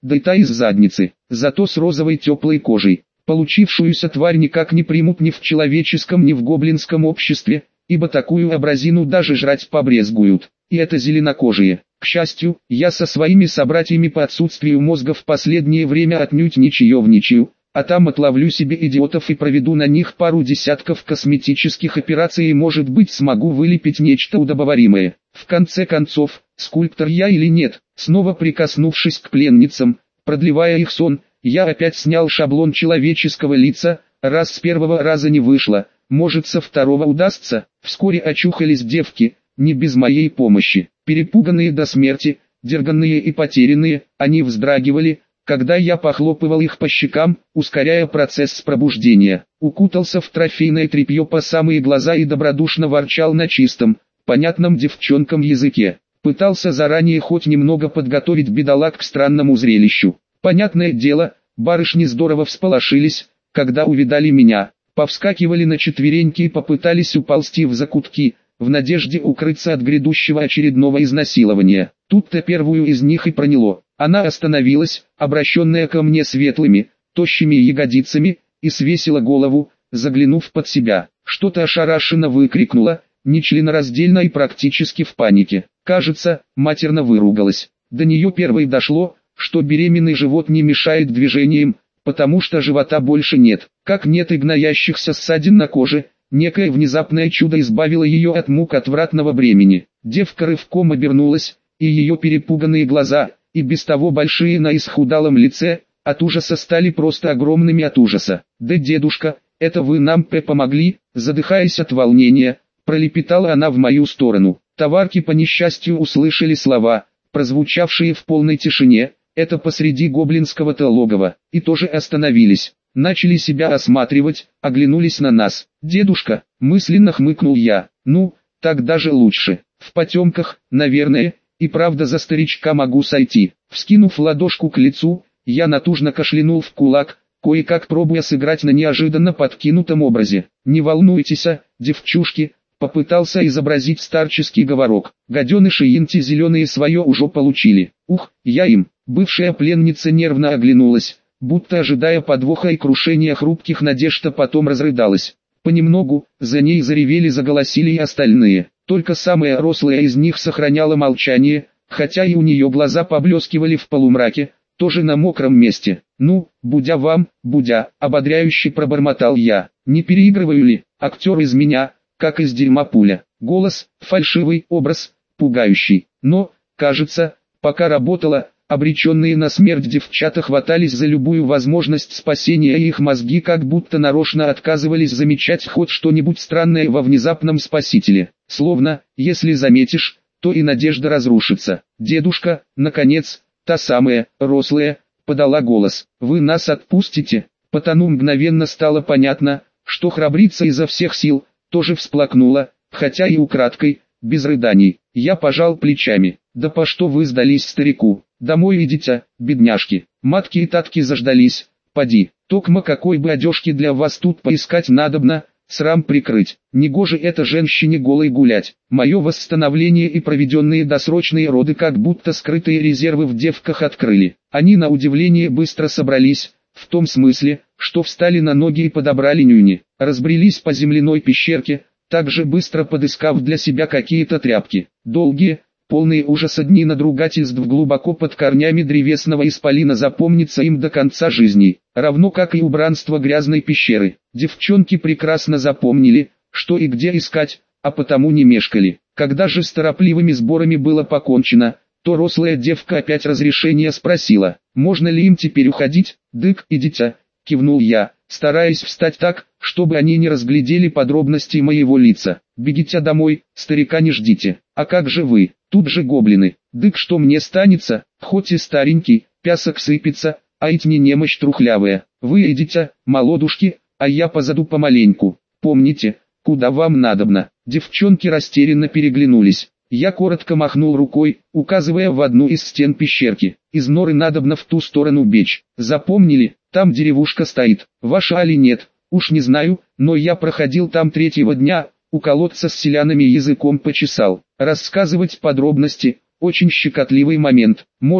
да и та из задницы, зато с розовой теплой кожей. Получившуюся тварь никак не примут ни в человеческом, ни в гоблинском обществе, ибо такую абразину даже жрать побрезгуют. И это зеленокожие. К счастью, я со своими собратьями по отсутствию мозга в последнее время отнюдь не чаевничаю, а там отловлю себе идиотов и проведу на них пару десятков косметических операций и, может быть, смогу вылепить нечто удобоваримое. В конце концов, скульптор я или нет, снова прикоснувшись к пленницам, продлевая их сон, я опять снял шаблон человеческого лица. Раз с первого раза не вышло, может, со второго удастся. Вскоре очухались девки, не без моей помощи. Перепуганные до смерти, дерганные и потерянные, они вздрагивали, когда я похлопывал их по щекам, ускоряя процесс пробуждения. Укутался в трофейное тряпье по самые глаза и добродушно ворчал на чистом, понятном девчонкам языке. Пытался заранее хоть немного подготовить бедолаг к странному зрелищу. Понятное дело, барышни здорово всполошились, когда увидали меня, повскакивали на четвереньки и попытались уползти в закутки, в надежде укрыться от грядущего очередного изнасилования. Тут-то первую из них и проняло. Она остановилась, обращенная ко мне светлыми, тощими ягодицами, и свесила голову, заглянув под себя. Что-то ошарашенно выкрикнула, нечленораздельно и практически в панике. Кажется, матерно выругалась. До нее первой дошло, что беременный живот не мешает движениям, потому что живота больше нет. Как нет и гноящихся ссадин на коже, некое внезапное чудо избавило ее от мук отвратного бремени. Девка рывком обернулась, и ее перепуганные глаза, и без того большие на исхудалом лице, от ужаса стали просто огромными от ужаса. «Да, дедушка, это вы нам помогли?» Задыхаясь от волнения, пролепетала она в мою сторону. Товарки по несчастью услышали слова, прозвучавшие в полной тишине, это посреди гоблинского-то логова, и тоже остановились. Начали себя осматривать, оглянулись на нас. «Дедушка», мысленно хмыкнул я, «ну, так даже лучше. В потемках, наверное, и правда за старичка могу сойти». Вскинув ладошку к лицу, я натужно кашлянул в кулак, кое-как пробуя сыграть на неожиданно подкинутом образе. «Не волнуйтесь, девчушки», попытался изобразить старческий говорок. «Гаденыши инти зеленые свое уже получили. Ух, я им». Бывшая пленница нервно оглянулась, будто ожидая подвоха и крушения хрупких надежд, а потом разрыдалась. Понемногу, за ней заревели, заголосили и остальные. Только самая рослая из них сохраняла молчание, хотя и у нее глаза поблескивали в полумраке, тоже на мокром месте. «Ну, будя вам, будя», ободряюще пробормотал я. «Не переигрываю ли, актер из меня, как из дерьма пуля?» Голос, фальшивый, образ, пугающий. Но, кажется, пока работала, обреченные на смерть девчата хватались за любую возможность спасения, и их мозги как будто нарочно отказывались замечать хоть что-нибудь странное во внезапном спасителе. Словно, если заметишь, то и надежда разрушится. «Дедушка», наконец, та самая, рослая, подала голос. «Вы нас отпустите?» Потому мгновенно стало понятно, что храбрица изо всех сил, тоже всплакнула, хотя и украдкой, без рыданий. Я пожал плечами. «Да по что вы сдались старику? Домой идите, бедняжки». Матки и татки заждались. «Поди, токма какой бы одежки для вас тут поискать надобно, срам прикрыть. Негоже это женщине голой гулять». Мое восстановление и проведенные досрочные роды как будто скрытые резервы в девках открыли. Они на удивление быстро собрались, в том смысле, что встали на ноги и подобрали нюни, разбрелись по земляной пещерке, также быстро подыскав для себя какие-то тряпки. Долгие, полные ужаса дни надругательств глубоко под корнями древесного исполина запомнится им до конца жизни, равно как и убранство грязной пещеры. Девчонки прекрасно запомнили, что и где искать, а потому не мешкали. Когда же с торопливыми сборами было покончено, то рослая девка опять разрешения спросила, можно ли им теперь уходить. «Дык, идите», кивнул я, стараясь встать так, чтобы они не разглядели подробностей моего лица. «Бегите домой, старика не ждите». «А как же вы? Тут же гоблины». «Дык, что мне станется, хоть и старенький, пясок сыпется, а ведь не немощь трухлявая. Вы идите, молодушки, а я позаду помаленьку. Помните, куда вам надобно». Девчонки растерянно переглянулись. Я коротко махнул рукой, указывая в одну из стен пещерки. «Из норы надобно в ту сторону бечь. Запомнили? Там деревушка стоит. Ваша али нет, уж не знаю, но я проходил там третьего дня, у колодца с селянами языком почесал. Рассказывать подробности, очень щекотливый момент. Может,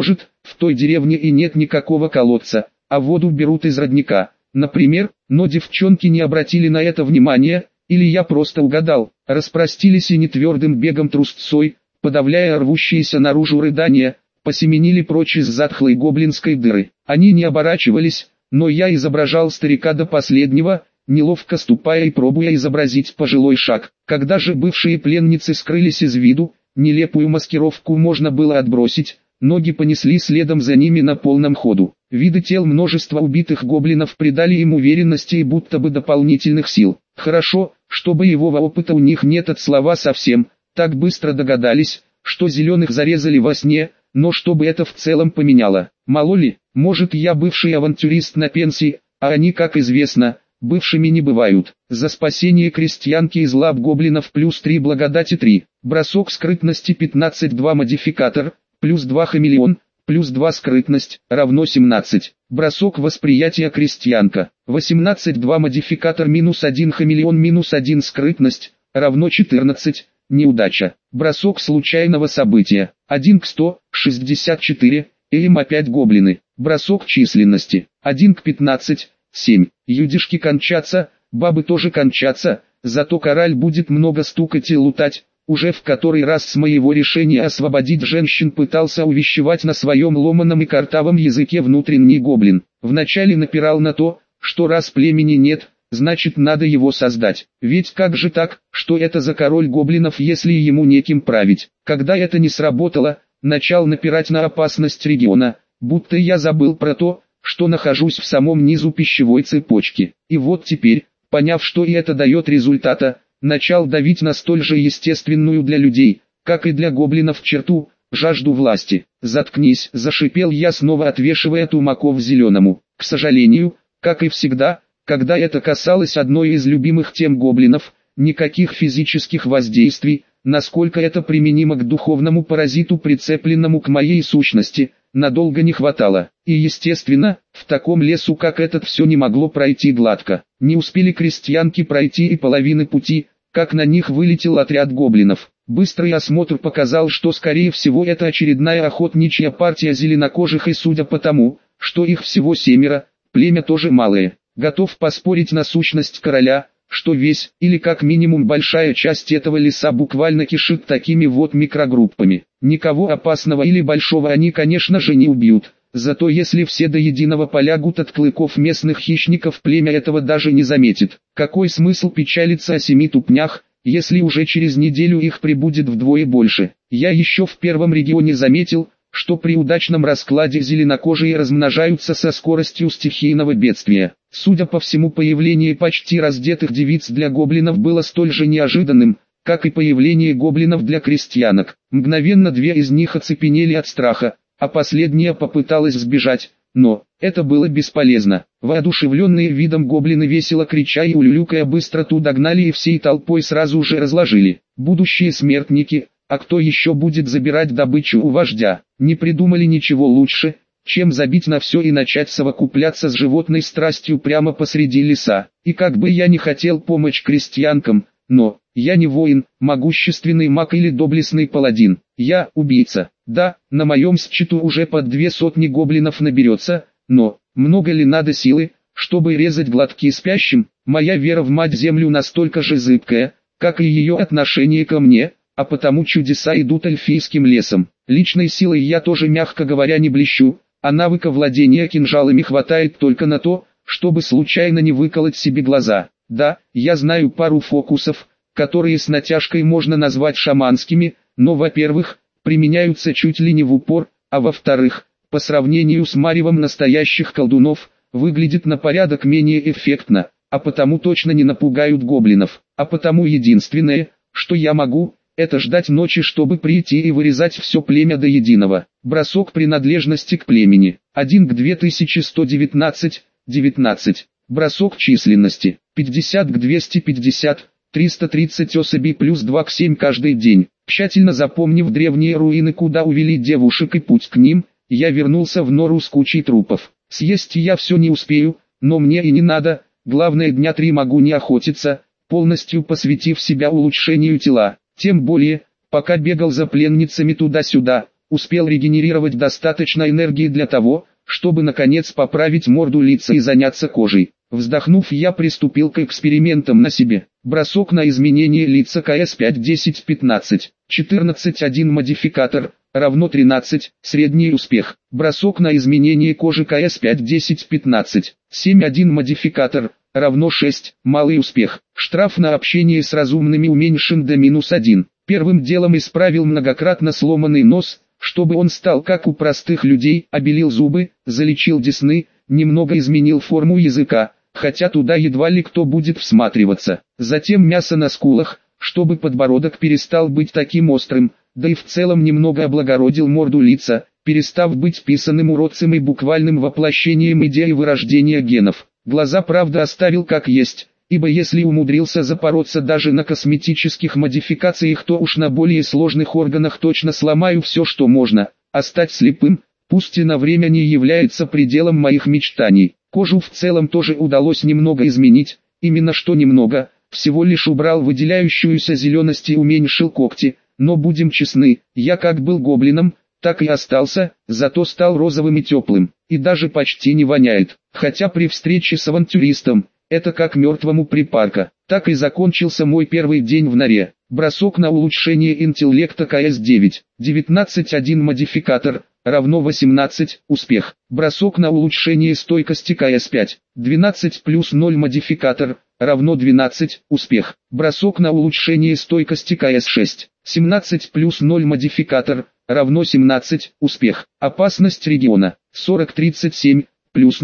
в той деревне и нет никакого колодца, а воду берут из родника, например, но девчонки не обратили на это внимания, или я просто угадал, распростились и нетвердым бегом трусцой, подавляя рвущиеся наружу рыдания, посеменили прочь из затхлой гоблинской дыры. Они не оборачивались, но я изображал старика до последнего, неловко ступая и пробуя изобразить пожилой шаг. Когда же бывшие пленницы скрылись из виду, нелепую маскировку можно было отбросить, ноги понесли следом за ними на полном ходу. Виды тел множества убитых гоблинов придали им уверенности и будто бы дополнительных сил. Хорошо, что боевого опыта у них нет от слова совсем, так быстро догадались, что зеленых зарезали во сне, но чтобы это в целом поменяло. Мало ли, может я бывший авантюрист на пенсии, а они, как известно, бывшими не бывают. За спасение крестьянки из лап гоблинов плюс 3 благодати 3. Бросок скрытности 15-2 модификатор, плюс 2 хамелеон, плюс 2 скрытность, равно 17. Бросок восприятия крестьянка, 18-2 модификатор минус 1 хамелеон минус 1 скрытность, равно 14. Неудача. Бросок случайного события, 1 к 100, 64, им опять гоблины. Бросок численности, 1 к 15, 7. Юдишки кончатся, бабы тоже кончатся, зато кораль будет много стукать и лутать. Уже в который раз с моего решения освободить женщин пытался увещевать на своем ломаном и картавом языке внутренний гоблин. Вначале напирал на то, что раз племени нет, значит надо его создать. Ведь как же так, что это за король гоблинов, если ему неким править? Когда это не сработало, начал напирать на опасность региона, будто я забыл про то, что нахожусь в самом низу пищевой цепочки. И вот теперь, поняв, что и это дает результата, начал давить на столь же естественную для людей, как и для гоблинов черту, жажду власти. «Заткнись», — зашипел я, снова отвешивая тумаков зеленому. К сожалению, как и всегда, когда это касалось одной из любимых тем гоблинов, никаких физических воздействий, насколько это применимо к духовному паразиту, прицепленному к моей сущности, надолго не хватало. И естественно, в таком лесу как этот все не могло пройти гладко. Не успели крестьянки пройти и половины пути, как на них вылетел отряд гоблинов. Быстрый осмотр показал, что скорее всего это очередная охотничья партия зеленокожих, и судя по тому, что их всего 7, племя тоже малое. Готов поспорить на сущность короля, что весь, или как минимум большая часть этого леса буквально кишит такими вот микрогруппами. Никого опасного или большого они, конечно же, не убьют. Зато если все до единого полягут от клыков местных хищников, племя этого даже не заметит. Какой смысл печалиться о 7 тупнях, если уже через неделю их прибудет вдвое больше? Я еще в первом регионе заметил, что при удачном раскладе зеленокожие размножаются со скоростью стихийного бедствия. Судя по всему, появление почти раздетых девиц для гоблинов было столь же неожиданным, как и появление гоблинов для крестьянок. Мгновенно 2 из них оцепенели от страха, а последняя попыталась сбежать, но это было бесполезно. Воодушевленные видом гоблины, весело крича и улюлюкая, быстро ту догнали и всей толпой сразу же разложили. Будущие смертники, а кто еще будет забирать добычу у вождя, не придумали ничего лучше, чем забить на все и начать совокупляться с животной страстью прямо посреди леса. И как бы я не хотел помочь крестьянкам, но я не воин, могущественный маг или доблестный паладин. Я убийца. Да, на моем счету уже под 200 гоблинов наберется, но много ли надо силы, чтобы резать глотки спящим? Моя вера в мать-землю настолько же зыбкая, как и ее отношение ко мне, а потому чудеса идут эльфийским лесом. Личной силой я тоже, мягко говоря, не блещу, а навыка владения кинжалами хватает только на то, чтобы случайно не выколоть себе глаза. Да, я знаю пару фокусов, которые с натяжкой можно назвать шаманскими, но, во-первых, применяются чуть ли не в упор, а во-вторых, по сравнению с маревом настоящих колдунов, выглядит на порядок менее эффектно, а потому точно не напугают гоблинов. А потому единственное, что я могу, это ждать ночи, чтобы прийти и вырезать все племя до единого. Бросок принадлежности к племени. 1 к 2119, 19. Бросок численности. 50 к 250, 330 особей плюс 2 к 7 каждый день. Тщательно запомнив древние руины, куда увели девушек и путь к ним, я вернулся в нору с кучей трупов. Съесть я все не успею, но мне и не надо, главное, дня 3 могу не охотиться, полностью посвятив себя улучшению тела. Тем более, пока бегал за пленницами туда-сюда, успел регенерировать достаточно энергии для того, чтобы наконец поправить морду лица и заняться кожей. Вздохнув, я приступил к экспериментам на себе. Бросок на изменение лица КС 5 10 15, 14 1 модификатор, равно 13, средний успех. Бросок на изменение кожи КС 5 10 15, 7 1 модификатор, равно 6, малый успех. Штраф на общение с разумными уменьшен до -1. Первым делом исправил многократно сломанный нос, чтобы он стал как у простых людей, обелил зубы, залечил десны, немного изменил форму языка, хотя туда едва ли кто будет всматриваться. Затем мясо на скулах, чтобы подбородок перестал быть таким острым, да и в целом немного облагородил морду лица, перестав быть писаным уродцем и буквальным воплощением идеи вырождения генов. Глаза, правда, оставил как есть, ибо если умудрился запороться даже на косметических модификациях, то уж на более сложных органах точно сломаю все, что можно, а стать слепым, пусть и на время, не является пределом моих мечтаний. Кожу в целом тоже удалось немного изменить, именно что немного, всего лишь убрал выделяющуюся зеленость и уменьшил когти, но будем честны, я как был гоблином, так и остался, зато стал розовым и теплым, и даже почти не воняет, хотя при встрече с авантюристом, это как мертвому припарка. Так и закончился мой первый день в норе. Бросок на улучшение интеллекта КС 9, 19 1 модификатор, равно 18, успех. Бросок на улучшение стойкости КС 5, 12 плюс 0 модификатор, равно 12, успех. Бросок на улучшение стойкости КС 6, 17 плюс 0 модификатор, равно 17, успех. Опасность региона, 40-37, плюс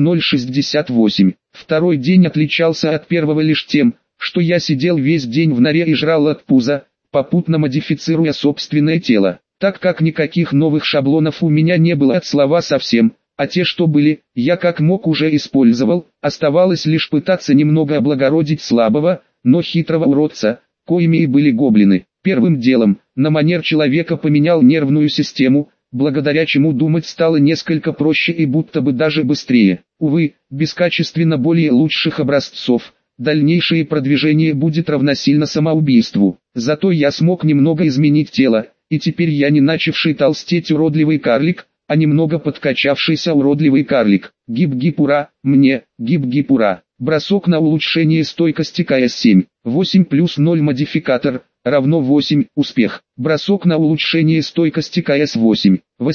0,68. Второй день отличался от первого лишь тем, что я сидел весь день в норе и жрал от пуза, попутно модифицируя собственное тело. Так как никаких новых шаблонов у меня не было от слова совсем, а те, что были, я как мог уже использовал, оставалось лишь пытаться немного облагородить слабого, но хитрого уродца, коими и были гоблины. Первым делом, на манер человека поменял нервную систему, благодаря чему думать стало несколько проще и будто бы даже быстрее. Увы, без качественно более лучших образцов, дальнейшее продвижение будет равносильно самоубийству. Зато я смог немного изменить тело, и теперь я не начавший толстеть уродливый карлик, а немного подкачавшийся уродливый карлик. Гип-гип ура, мне, гип-гип ура. Бросок на улучшение стойкости КС 7, 8 плюс 0 модификатор, равно 8, успех. Бросок на улучшение стойкости КС 8,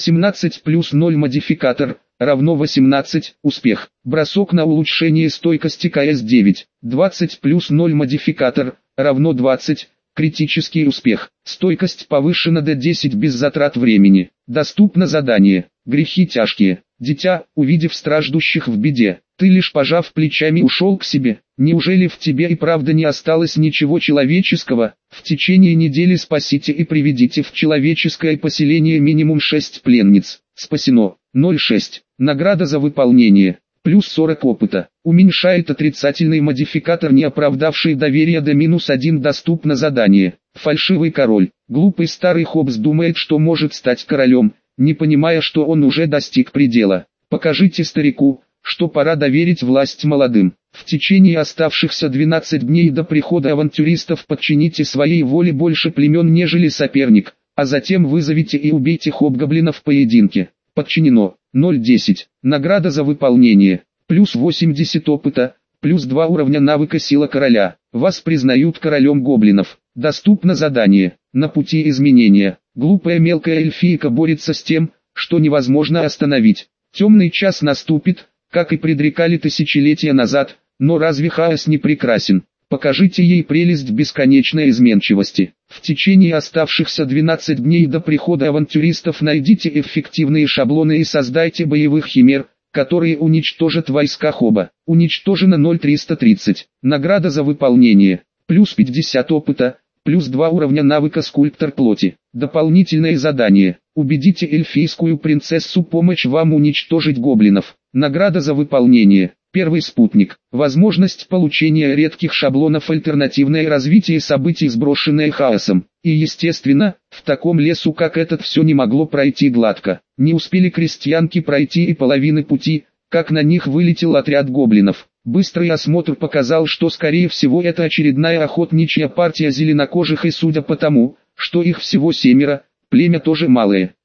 18 плюс 0 модификатор, равно 18, успех. Бросок на улучшение стойкости КС 9, 20 плюс 0 модификатор, равно 20, критический успех. Стойкость повышена до 10 без затрат времени. Доступно задание. Грехи тяжкие. Дитя, увидев страждущих в беде, ты лишь пожав плечами ушел к себе. Неужели в тебе и правда не осталось ничего человеческого? В течение недели спасите и приведите в человеческое поселение минимум 6 пленниц. Спасено. 0,6. Награда за выполнение. Плюс 40 опыта. Уменьшает отрицательный модификатор, не оправдавший доверие, до -1. Доступно задание. Фальшивый король. Глупый старый Хоббс думает, что может стать королем, не понимая, что он уже достиг предела. Покажите старику, что пора доверить власть молодым. В течение оставшихся 12 дней до прихода авантюристов подчините своей воле больше племен, нежели соперник, а затем вызовите и убейте хобгоблина в поединке. Подчинено. 0,10. Награда за выполнение. Плюс 80 опыта, плюс 2 уровня навыка сила короля. Вас признают королем гоблинов. Доступно задание. На пути изменения. Глупая мелкая эльфийка борется с тем, что невозможно остановить. Темный час наступит, как и предрекали тысячелетия назад, но разве хаос не прекрасен? Покажите ей прелесть бесконечной изменчивости. В течение оставшихся 12 дней до прихода авантюристов найдите эффективные шаблоны и создайте боевых химер, которые уничтожат войска Хоба. Уничтожено 0,330. Награда за выполнение. Плюс 50 опыта, плюс 2 уровня навыка скульптор плоти. Дополнительное задание. Убедите эльфийскую принцессу помочь вам уничтожить гоблинов. Награда за выполнение. Первый спутник. Возможность получения редких шаблонов, альтернативное развитие событий, сброшенное хаосом. И естественно, в таком лесу как этот все не могло пройти гладко. Не успели крестьянки пройти и половины пути, как на них вылетел отряд гоблинов. Быстрый осмотр показал, что скорее всего это очередная охотничья партия зеленокожих, и судя по тому, что их всего 7, племя тоже малое.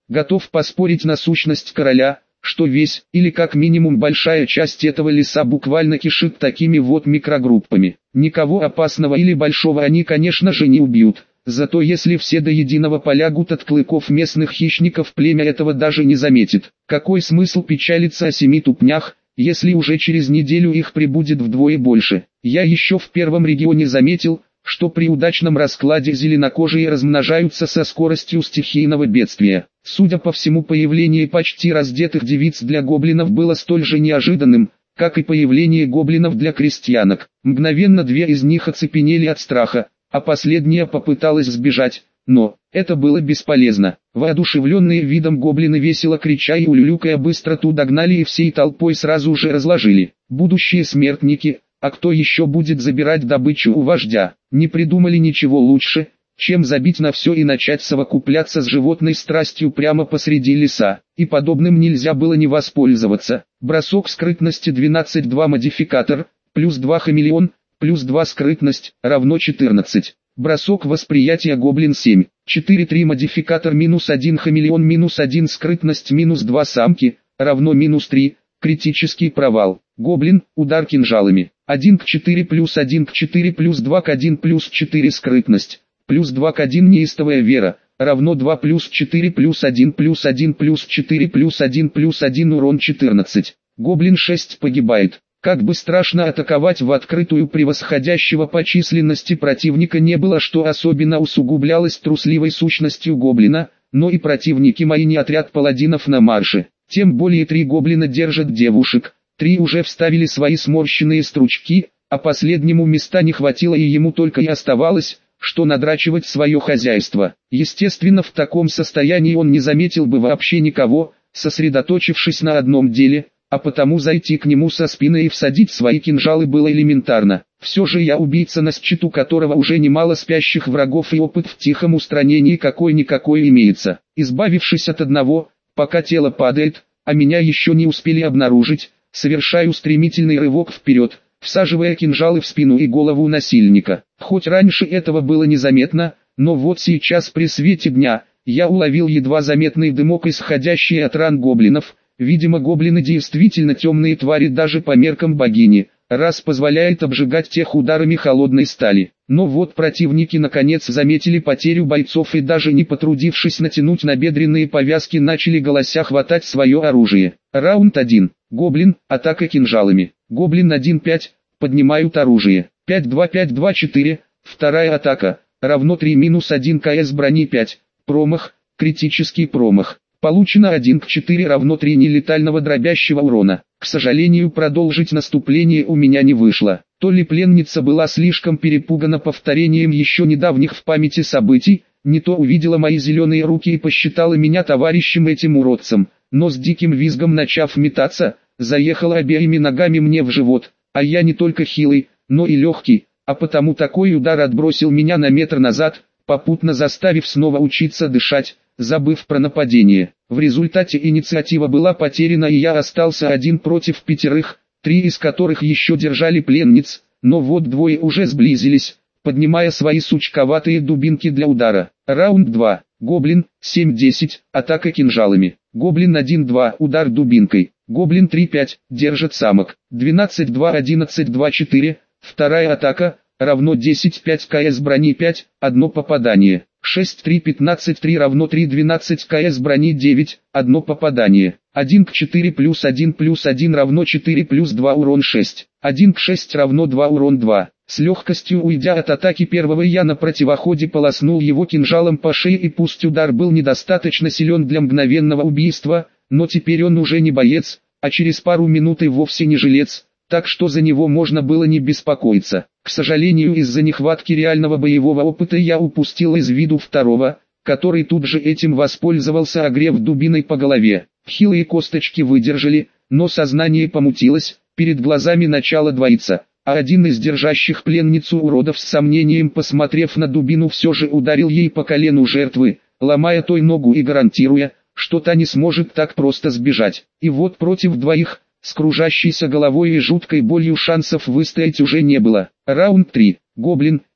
Готов поспорить на сущность короля, что весь, или как минимум большая часть этого леса буквально кишит такими вот микрогруппами. Никого опасного или большого они, конечно же, не убьют. Зато если все до единого полягут от клыков местных хищников, племя этого даже не заметит. Какой смысл печалиться о 7 тупнях, если уже через неделю их прибудет вдвое больше? Я еще в первом регионе заметил, что при удачном раскладе зеленокожие размножаются со скоростью стихийного бедствия. Судя по всему, появление почти раздетых девиц для гоблинов было столь же неожиданным, как и появление гоблинов для крестьянок. Мгновенно 2 из них оцепенели от страха, а последняя попыталась сбежать, но это было бесполезно. Воодушевленные видом гоблины, весело крича и улюлюкая, быстро ту догнали и всей толпой сразу же разложили. Будущие смертники, а кто еще будет забирать добычу у вождя, не придумали ничего лучше, чем забить на все и начать совокупляться с животной страстью прямо посреди леса. И подобным нельзя было не воспользоваться. Бросок скрытности 12-2 модификатор, плюс 2 хамелеон, плюс 2 скрытность, равно 14. Бросок восприятия гоблин 7, 4-3 модификатор минус 1 хамелеон минус 1 скрытность минус 2 самки, равно минус 3, критический провал. Гоблин, удар кинжалами, 1 к 4 плюс 1 к 4 плюс 2 к 1 плюс 4 скрытность, плюс 2 к 1 неистовая вера, равно 2 плюс 4 плюс 1 плюс 1 плюс 4 плюс 1 плюс 1 урон 14. Гоблин 6 погибает. Как бы страшно атаковать в открытую превосходящего по численности противника не было, что особенно усугублялось трусливой сущностью гоблина, но и противники мои не отряд паладинов на марше. Тем более 3 гоблина держат девушек, 3 уже вставили свои сморщенные стручки, а последнему места не хватило и ему только и оставалось, что надрачивать свое хозяйство. Естественно, в таком состоянии он не заметил бы вообще никого, сосредоточившись на одном деле, а потому зайти к нему со спины и всадить свои кинжалы было элементарно. Все же я убийца, на счету которого уже немало спящих врагов и опыт в тихом устранении какой-никакой имеется. Избавившись от одного, пока тело падает, а меня еще не успели обнаружить, совершаю стремительный рывок вперед, всаживая кинжалы в спину и голову насильника. Хоть раньше этого было незаметно, но вот сейчас при свете дня, я уловил едва заметный дымок, исходящий от ран гоблинов. Видимо, гоблины действительно темные твари даже по меркам богини, раз позволяет обжигать тех ударами холодной стали. Но вот противники наконец заметили потерю бойцов и, даже не потрудившись натянуть набедренные повязки, начали голося хватать свое оружие. Раунд 1. Гоблин, атака кинжалами. Гоблин 1-5, поднимают оружие. 5-2, 5-2, 4, вторая атака, равно 3-1 КС брони 5, промах, критический промах. Получено 1 к 4 равно 3 нелетального дробящего урона. К сожалению, продолжить наступление у меня не вышло. То ли пленница была слишком перепугана повторением еще недавних в памяти событий, не то увидела мои зеленые руки и посчитала меня товарищем этим уродцем, но с диким визгом, начав метаться, заехала обеими ногами мне в живот, а я не только хилый, но и легкий, а потому такой удар отбросил меня на метр назад, попутно заставив снова учиться дышать, забыв про нападение. В результате инициатива была потеряна и я остался 1 против 5, 3 из которых еще держали пленниц, но вот 2 уже сблизились, поднимая свои сучковатые дубинки для удара. Раунд 2. Гоблин, 7-10, атака кинжалами. Гоблин 1-2, удар дубинкой. Гоблин 3-5, держит самок. 12-2, 11-2, 4, вторая атака, равно 10-5 КС брони 5, одно попадание. 6-3, 15-3 равно 3-12 КС брони 9, одно попадание. 1 к 4 плюс 1 равно 4 плюс 2 урон 6. 1 к 6 равно 2 урон 2. С легкостью уйдя от атаки первого, я на противоходе полоснул его кинжалом по шее, и пусть удар был недостаточно силен для мгновенного убийства, но теперь он уже не боец, а через пару минут и вовсе не жилец, так что за него можно было не беспокоиться. К сожалению, из-за нехватки реального боевого опыта я упустил из виду второго, который тут же этим воспользовался, огрев дубиной по голове. Хилые косточки выдержали, но сознание помутилось, перед глазами начало двоиться, а один из держащих пленницу уродов, с сомнением посмотрев на дубину, все же ударил ей по колену жертвы, ломая той ногу и гарантируя, что та не сможет так просто сбежать. И вот против 2, с кружащейся головой и жуткой болью, шансов выстоять уже не было. Раунд 3. Гоблин,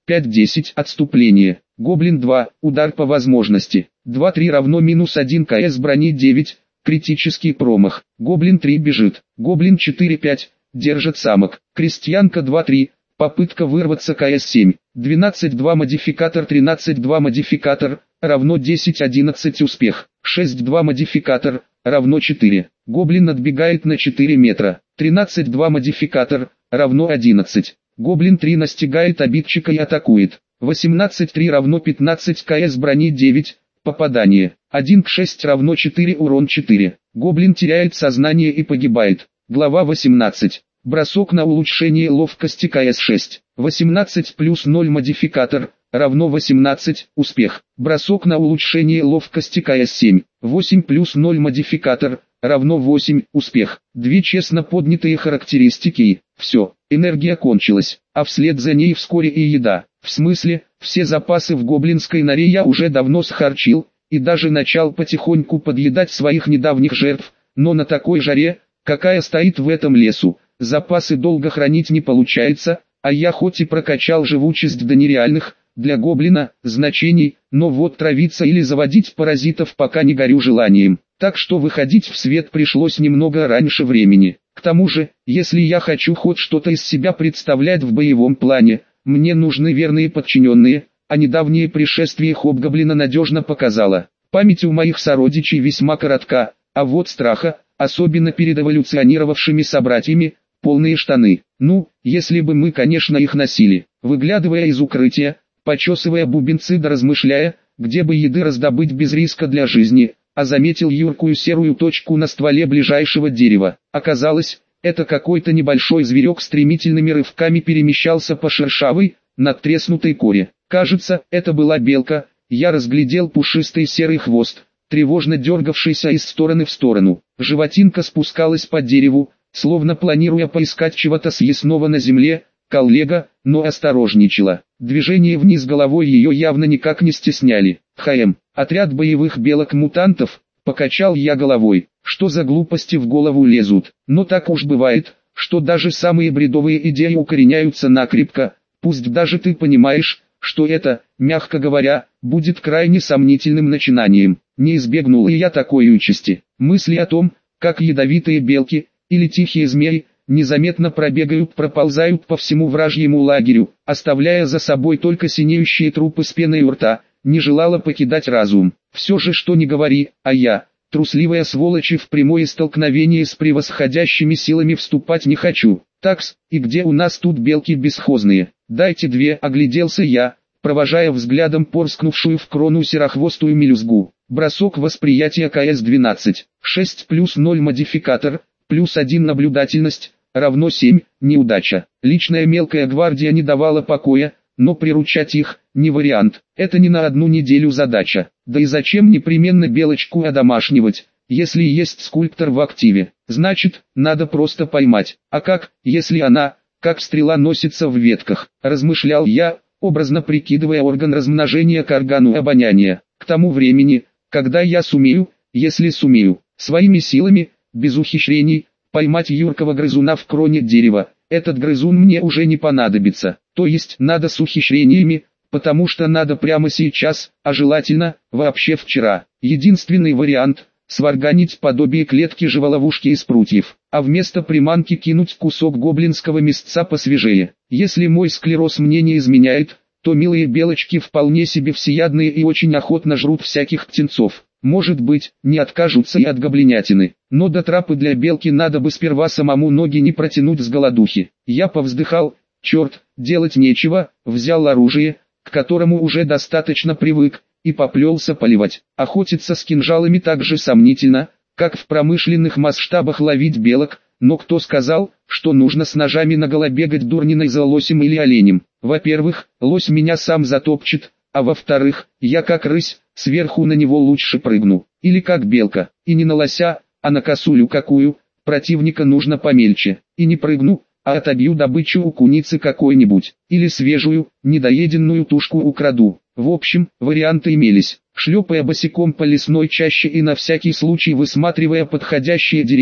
5-10 отступление. Гоблин 2, удар по возможности. 2-3 равно -1 КС брони 9, критический промах. Гоблин 3 бежит. Гоблин 4-5, держит самок. Крестьянка 2-3, попытка вырваться КС 7. 12-2 модификатор 13-2 модификатор, равно 10-11 успех. 6-2 модификатор, равно 4. Гоблин отбегает на 4 метра. 13-2 модификатор, равно 11. Гоблин 3 настигает обидчика и атакует. 18-3 равно 15 КС брони 9, попадание. 1-6 равно 4 урон 4. Гоблин теряет сознание и погибает. Глава 18. Бросок на улучшение ловкости КС 6. 18 плюс 0 модификатор, равно 18, успех. Бросок на улучшение ловкости КС 7. 8 плюс 0 модификатор, равно 8, успех. Две честно поднятые характеристики. Все, энергия кончилась, а вслед за ней вскоре и еда. В смысле, все запасы в гоблинской норе я уже давно схарчил, и даже начал потихоньку подъедать своих недавних жертв, но на такой жаре, какая стоит в этом лесу, запасы долго хранить не получается, а я хоть и прокачал живучесть до нереальных, для гоблина, значений, но вот травиться или заводить паразитов пока не горю желанием, так что выходить в свет пришлось немного раньше времени. К тому же, если я хочу хоть что-то из себя представлять в боевом плане, мне нужны верные подчиненные, а недавнее пришествие хобгоблина надежно показало. Память у моих сородичей весьма коротка, а вот страха, особенно перед эволюционировавшими собратьями, полные штаны. Ну, если бы мы, конечно, их носили. Выглядывая из укрытия, почесывая бубенцы да размышляя, где бы еды раздобыть без риска для жизни, а заметил юркую серую точку на стволе ближайшего дерева. Оказалось, это какой-то небольшой зверек стремительными рывками перемещался по шершавой, надтреснутой коре. Кажется, это была белка. Я разглядел пушистый серый хвост, тревожно дергавшийся из стороны в сторону. Животинка спускалась по дереву, словно планируя поискать чего-то съестного на земле. Коллега, но осторожничала. Движение вниз головой ее явно никак не стесняли. Отряд боевых белок-мутантов, покачал я головой. Что за глупости в голову лезут? Но так уж бывает, что даже самые бредовые идеи укореняются накрепко. Пусть даже ты понимаешь, что это, мягко говоря, будет крайне сомнительным начинанием. Не избегнул и я такой участи. Мысли о том, как ядовитые белки, или тихие змеи, незаметно проползают по всему вражьему лагерю, оставляя за собой только синеющие трупы с пеной у рта, не желала покидать разум. Все же что ни говори, а я, трусливая сволочь, в прямое столкновение с превосходящими силами вступать не хочу. Такс, и где у нас тут белки бесхозные? Дайте две, огляделся я, провожая взглядом порскнувшую в крону серохвостую мелюзгу. Бросок восприятия КС-12, 6 плюс 0 модификатор, плюс 1 наблюдательность, равно 7, неудача. Личная мелкая гвардия не давала покоя, но приручать их, не вариант. Это не на одну неделю задача. Да и зачем непременно белочку одомашнивать, если есть скульптор в активе? Значит, надо просто поймать. А как, если она, как стрела, носится в ветках? Размышлял я, образно прикидывая орган размножения к органу обоняния. К тому времени, когда я сумею, если сумею, своими силами, без ухищрений, поймать юркого грызуна в кроне дерева, этот грызун мне уже не понадобится. То есть надо с ухищрениями, потому что надо прямо сейчас, а желательно, вообще вчера. Единственный вариант – сварганить подобие клетки живоловушки из прутьев, а вместо приманки кинуть кусок гоблинского мясца посвежее. Если мой склероз мне не изменяет, то милые белочки вполне себе всеядные и очень охотно жрут всяких птенцов. Может быть, не откажутся и от гоблинятины, но до трапы для белки надо бы сперва самому ноги не протянуть с голодухи. Я повздыхал, черт, делать нечего, взял оружие, к которому уже достаточно привык, и поплелся поливать. Охотиться с кинжалами так же сомнительно, как в промышленных масштабах ловить белок, но кто сказал, что нужно с ножами наголо бегать дурниной за лосем или оленем? Во-первых, лось меня сам затопчет, а во-вторых, я как рысь, сверху на него лучше прыгну, или как белка, и не на лося, а на косулю какую, противника нужно помельче, и не прыгну, а отобью добычу у куницы какой-нибудь, или свежую, недоеденную тушку украду. В общем, варианты имелись. Шлепая босиком по лесной чаще и на всякий случай высматривая подходящие деревья,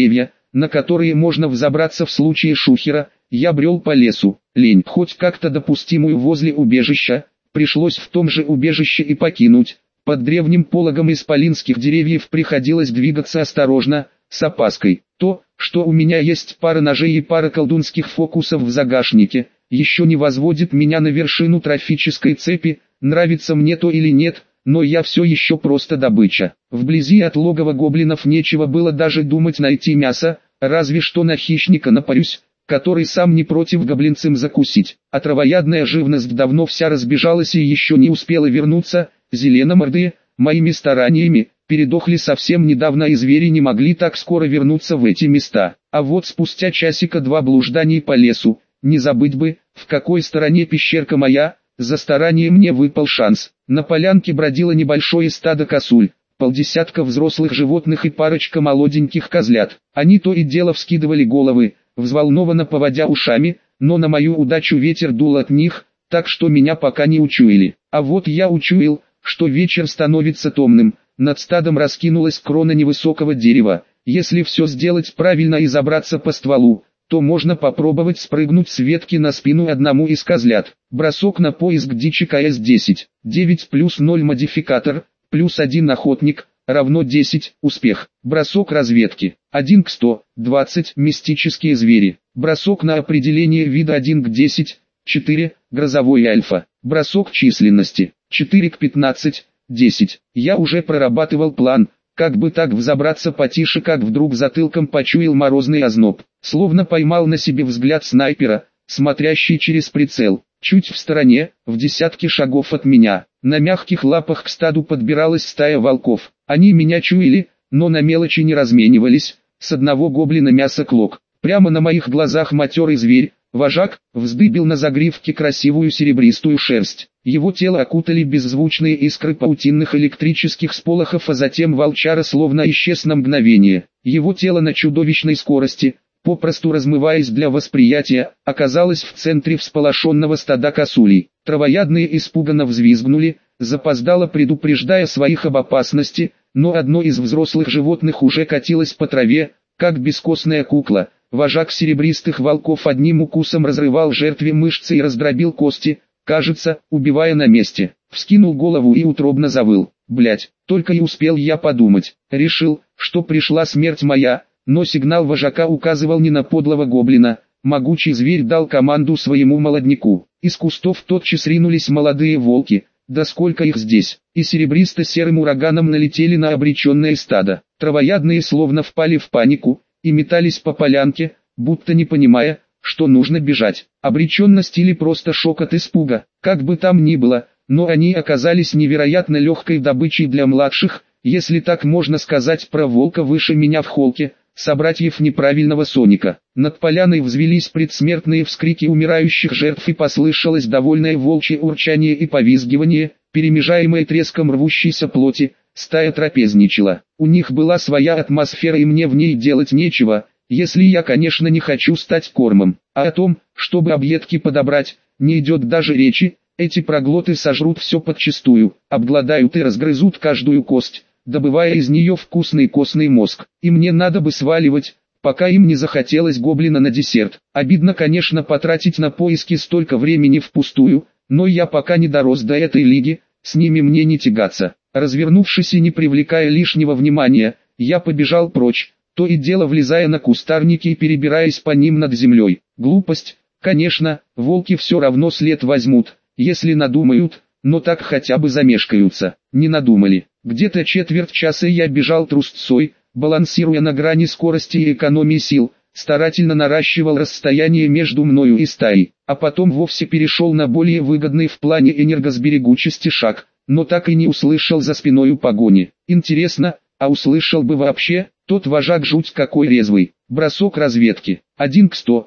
на которые можно взобраться в случае шухера, я брел по лесу. Лень хоть как-то допустимую возле убежища, пришлось в том же убежище и покинуть. Под древним пологом исполинских деревьев приходилось двигаться осторожно, с опаской. То, что у меня есть пара ножей и пара колдунских фокусов в загашнике, еще не возводит меня на вершину трофической цепи, нравится мне то или нет, но я все еще просто добыча. Вблизи от логова гоблинов нечего было даже думать найти мясо, разве что на хищника напарюсь, который сам не против гоблинцем закусить. А травоядная живность давно вся разбежалась и еще не успела вернуться, зеленомордые, моими стараниями, передохли совсем недавно и звери не могли так скоро вернуться в эти места. А вот спустя часика-два блужданий по лесу, не забыть бы, в какой стороне пещерка моя, за старание мне выпал шанс. На полянке бродило небольшое стадо косуль, полдесятка взрослых животных и парочка молоденьких козлят. Они то и дело вскидывали головы, взволнованно поводя ушами, но на мою удачу ветер дул от них, так что меня пока не учуяли. А вот я учуял, что вечер становится томным, над стадом раскинулась крона невысокого дерева. Если все сделать правильно и забраться по стволу, то можно попробовать спрыгнуть с ветки на спину одному из козлят. Бросок на поиск дичи КС-10. 9 плюс 0 модификатор, плюс 1 охотник, равно 10, успех. Бросок разведки. 1 к 100, 20, мистические звери. Бросок на определение вида 1 к 10, 4, грозовой альфа. Бросок численности. 4 к 15, 10. Я уже прорабатывал план, как бы так взобраться потише, как вдруг затылком почуял морозный озноб. Словно поймал на себе взгляд снайпера, смотрящий через прицел. Чуть в стороне, в десятке шагов от меня, на мягких лапах к стаду подбиралась стая волков. Они меня чуяли, но на мелочи не разменивались. С одного гоблина мясо клок. Прямо на моих глазах матерый зверь, вожак, вздыбил на загривке красивую серебристую шерсть. Его тело окутали беззвучные искры паутинных электрических сполохов, а затем волчара словно исчез на мгновение. Его тело на чудовищной скорости, попросту размываясь для восприятия, оказалось в центре всполошенного стада косулей. Травоядные испуганно взвизгнули, запоздало предупреждая своих об опасности, но одно из взрослых животных уже катилось по траве, как бескостная кукла. Вожак серебристых волков одним укусом разрывал жертве мышцы и раздробил кости, кажется, убивая на месте. Вскинул голову и утробно завыл. Блять, только и успел я подумать. Решил, что пришла смерть моя, но сигнал вожака указывал не на подлого гоблина. Могучий зверь дал команду своему молодняку. Из кустов тотчас ринулись молодые волки, да сколько их здесь, и серебристо-серым ураганом налетели на обреченное стадо. Травоядные словно впали в панику и метались по полянке, будто не понимая, что нужно бежать. Обреченность или просто шок от испуга, как бы там ни было, но они оказались невероятно легкой добычей для младших, если так можно сказать про волка выше меня в холке, собратьев неправильного Соника. Над поляной взвелись предсмертные вскрики умирающих жертв и послышалось довольное волчье урчание и повизгивание, перемежаемое треском рвущейся плоти. Стая трапезничала. У них была своя атмосфера и мне в ней делать нечего, если я, конечно, не хочу стать кормом. А о том, чтобы объедки подобрать, не идет даже речи. Эти проглоты сожрут все подчистую, обгладают и разгрызут каждую кость, добывая из нее вкусный костный мозг. И мне надо бы сваливать, пока им не захотелось гоблина на десерт. Обидно, конечно, потратить на поиски столько времени впустую, но я пока не дорос до этой лиги, с ними мне не тягаться. Развернувшись и не привлекая лишнего внимания, я побежал прочь, то и дело влезая на кустарники и перебираясь по ним над землей. Глупость, конечно, волки все равно след возьмут, если надумают, но так хотя бы замешкаются. Не надумали. Где-то четверть часа я бежал трусцой, балансируя на грани скорости и экономии сил, старательно наращивал расстояние между мною и стаей, а потом вовсе перешел на более выгодный в плане энергосберегучести шаг, но так и не услышал за спиною погони. Интересно, а услышал бы вообще? Тот вожак жуть какой резвый. Бросок разведки. 1 к 100,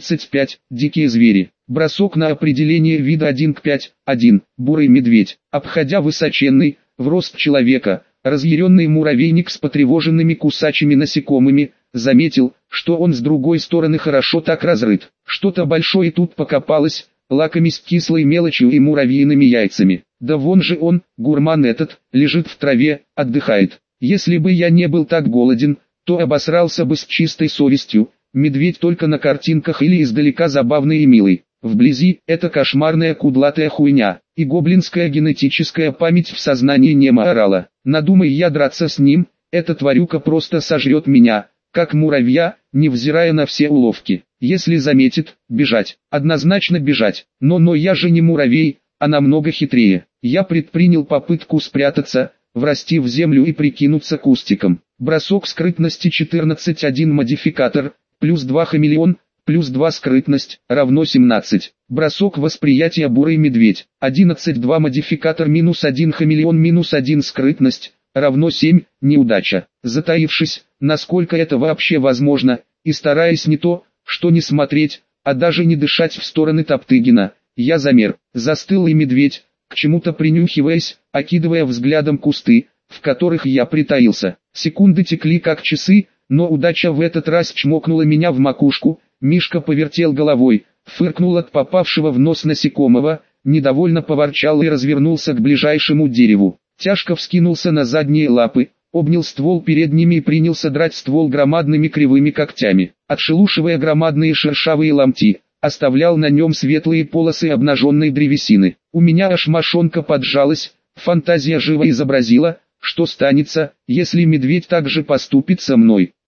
35, дикие звери. Бросок на определение вида 1 к 5, 1, бурый медведь. Обходя высоченный, в рост человека, разъяренный муравейник с потревоженными кусачими насекомыми, заметил, что он с другой стороны хорошо так разрыт. Что-то большое тут покопалось, лакомясь кислой мелочью и муравьиными яйцами. Да вон же он, гурман этот, лежит в траве, отдыхает. Если бы я не был так голоден, то обосрался бы с чистой совестью. Медведь только на картинках или издалека забавный и милый. Вблизи это кошмарная кудлатая хуйня, и гоблинская генетическая память в сознании немо орала. Надумай я драться с ним, эта тварюка просто сожрет меня, как муравья, невзирая на все уловки. Если заметит, бежать, однозначно бежать. Но я же не муравей, а намного хитрее. Я предпринял попытку спрятаться, врасти в землю и прикинуться кустиком. Бросок скрытности 14-1 модификатор, плюс 2 хамелеон, плюс 2 скрытность, равно 17. Бросок восприятия бурый медведь, 11-2 модификатор минус 1 хамелеон минус 1 скрытность, равно 7, неудача. Затаившись, насколько это вообще возможно, и стараясь не то, что не смотреть, а даже не дышать в стороны Топтыгина, я замер. Застыл и медведь, к чему-то принюхиваясь, окидывая взглядом кусты, в которых я притаился. Секунды текли как часы, но удача в этот раз чмокнула меня в макушку. Мишка повертел головой, фыркнул от попавшего в нос насекомого, недовольно поворчал и развернулся к ближайшему дереву. Тяжко вскинулся на задние лапы, обнял ствол передними и принялся драть ствол громадными кривыми когтями, отшелушивая громадные шершавые ломти, оставлял на нем светлые полосы обнаженной древесины. У меня аж мошонка поджалась, фантазия живо изобразила, что станется, если медведь так же поступит со мной.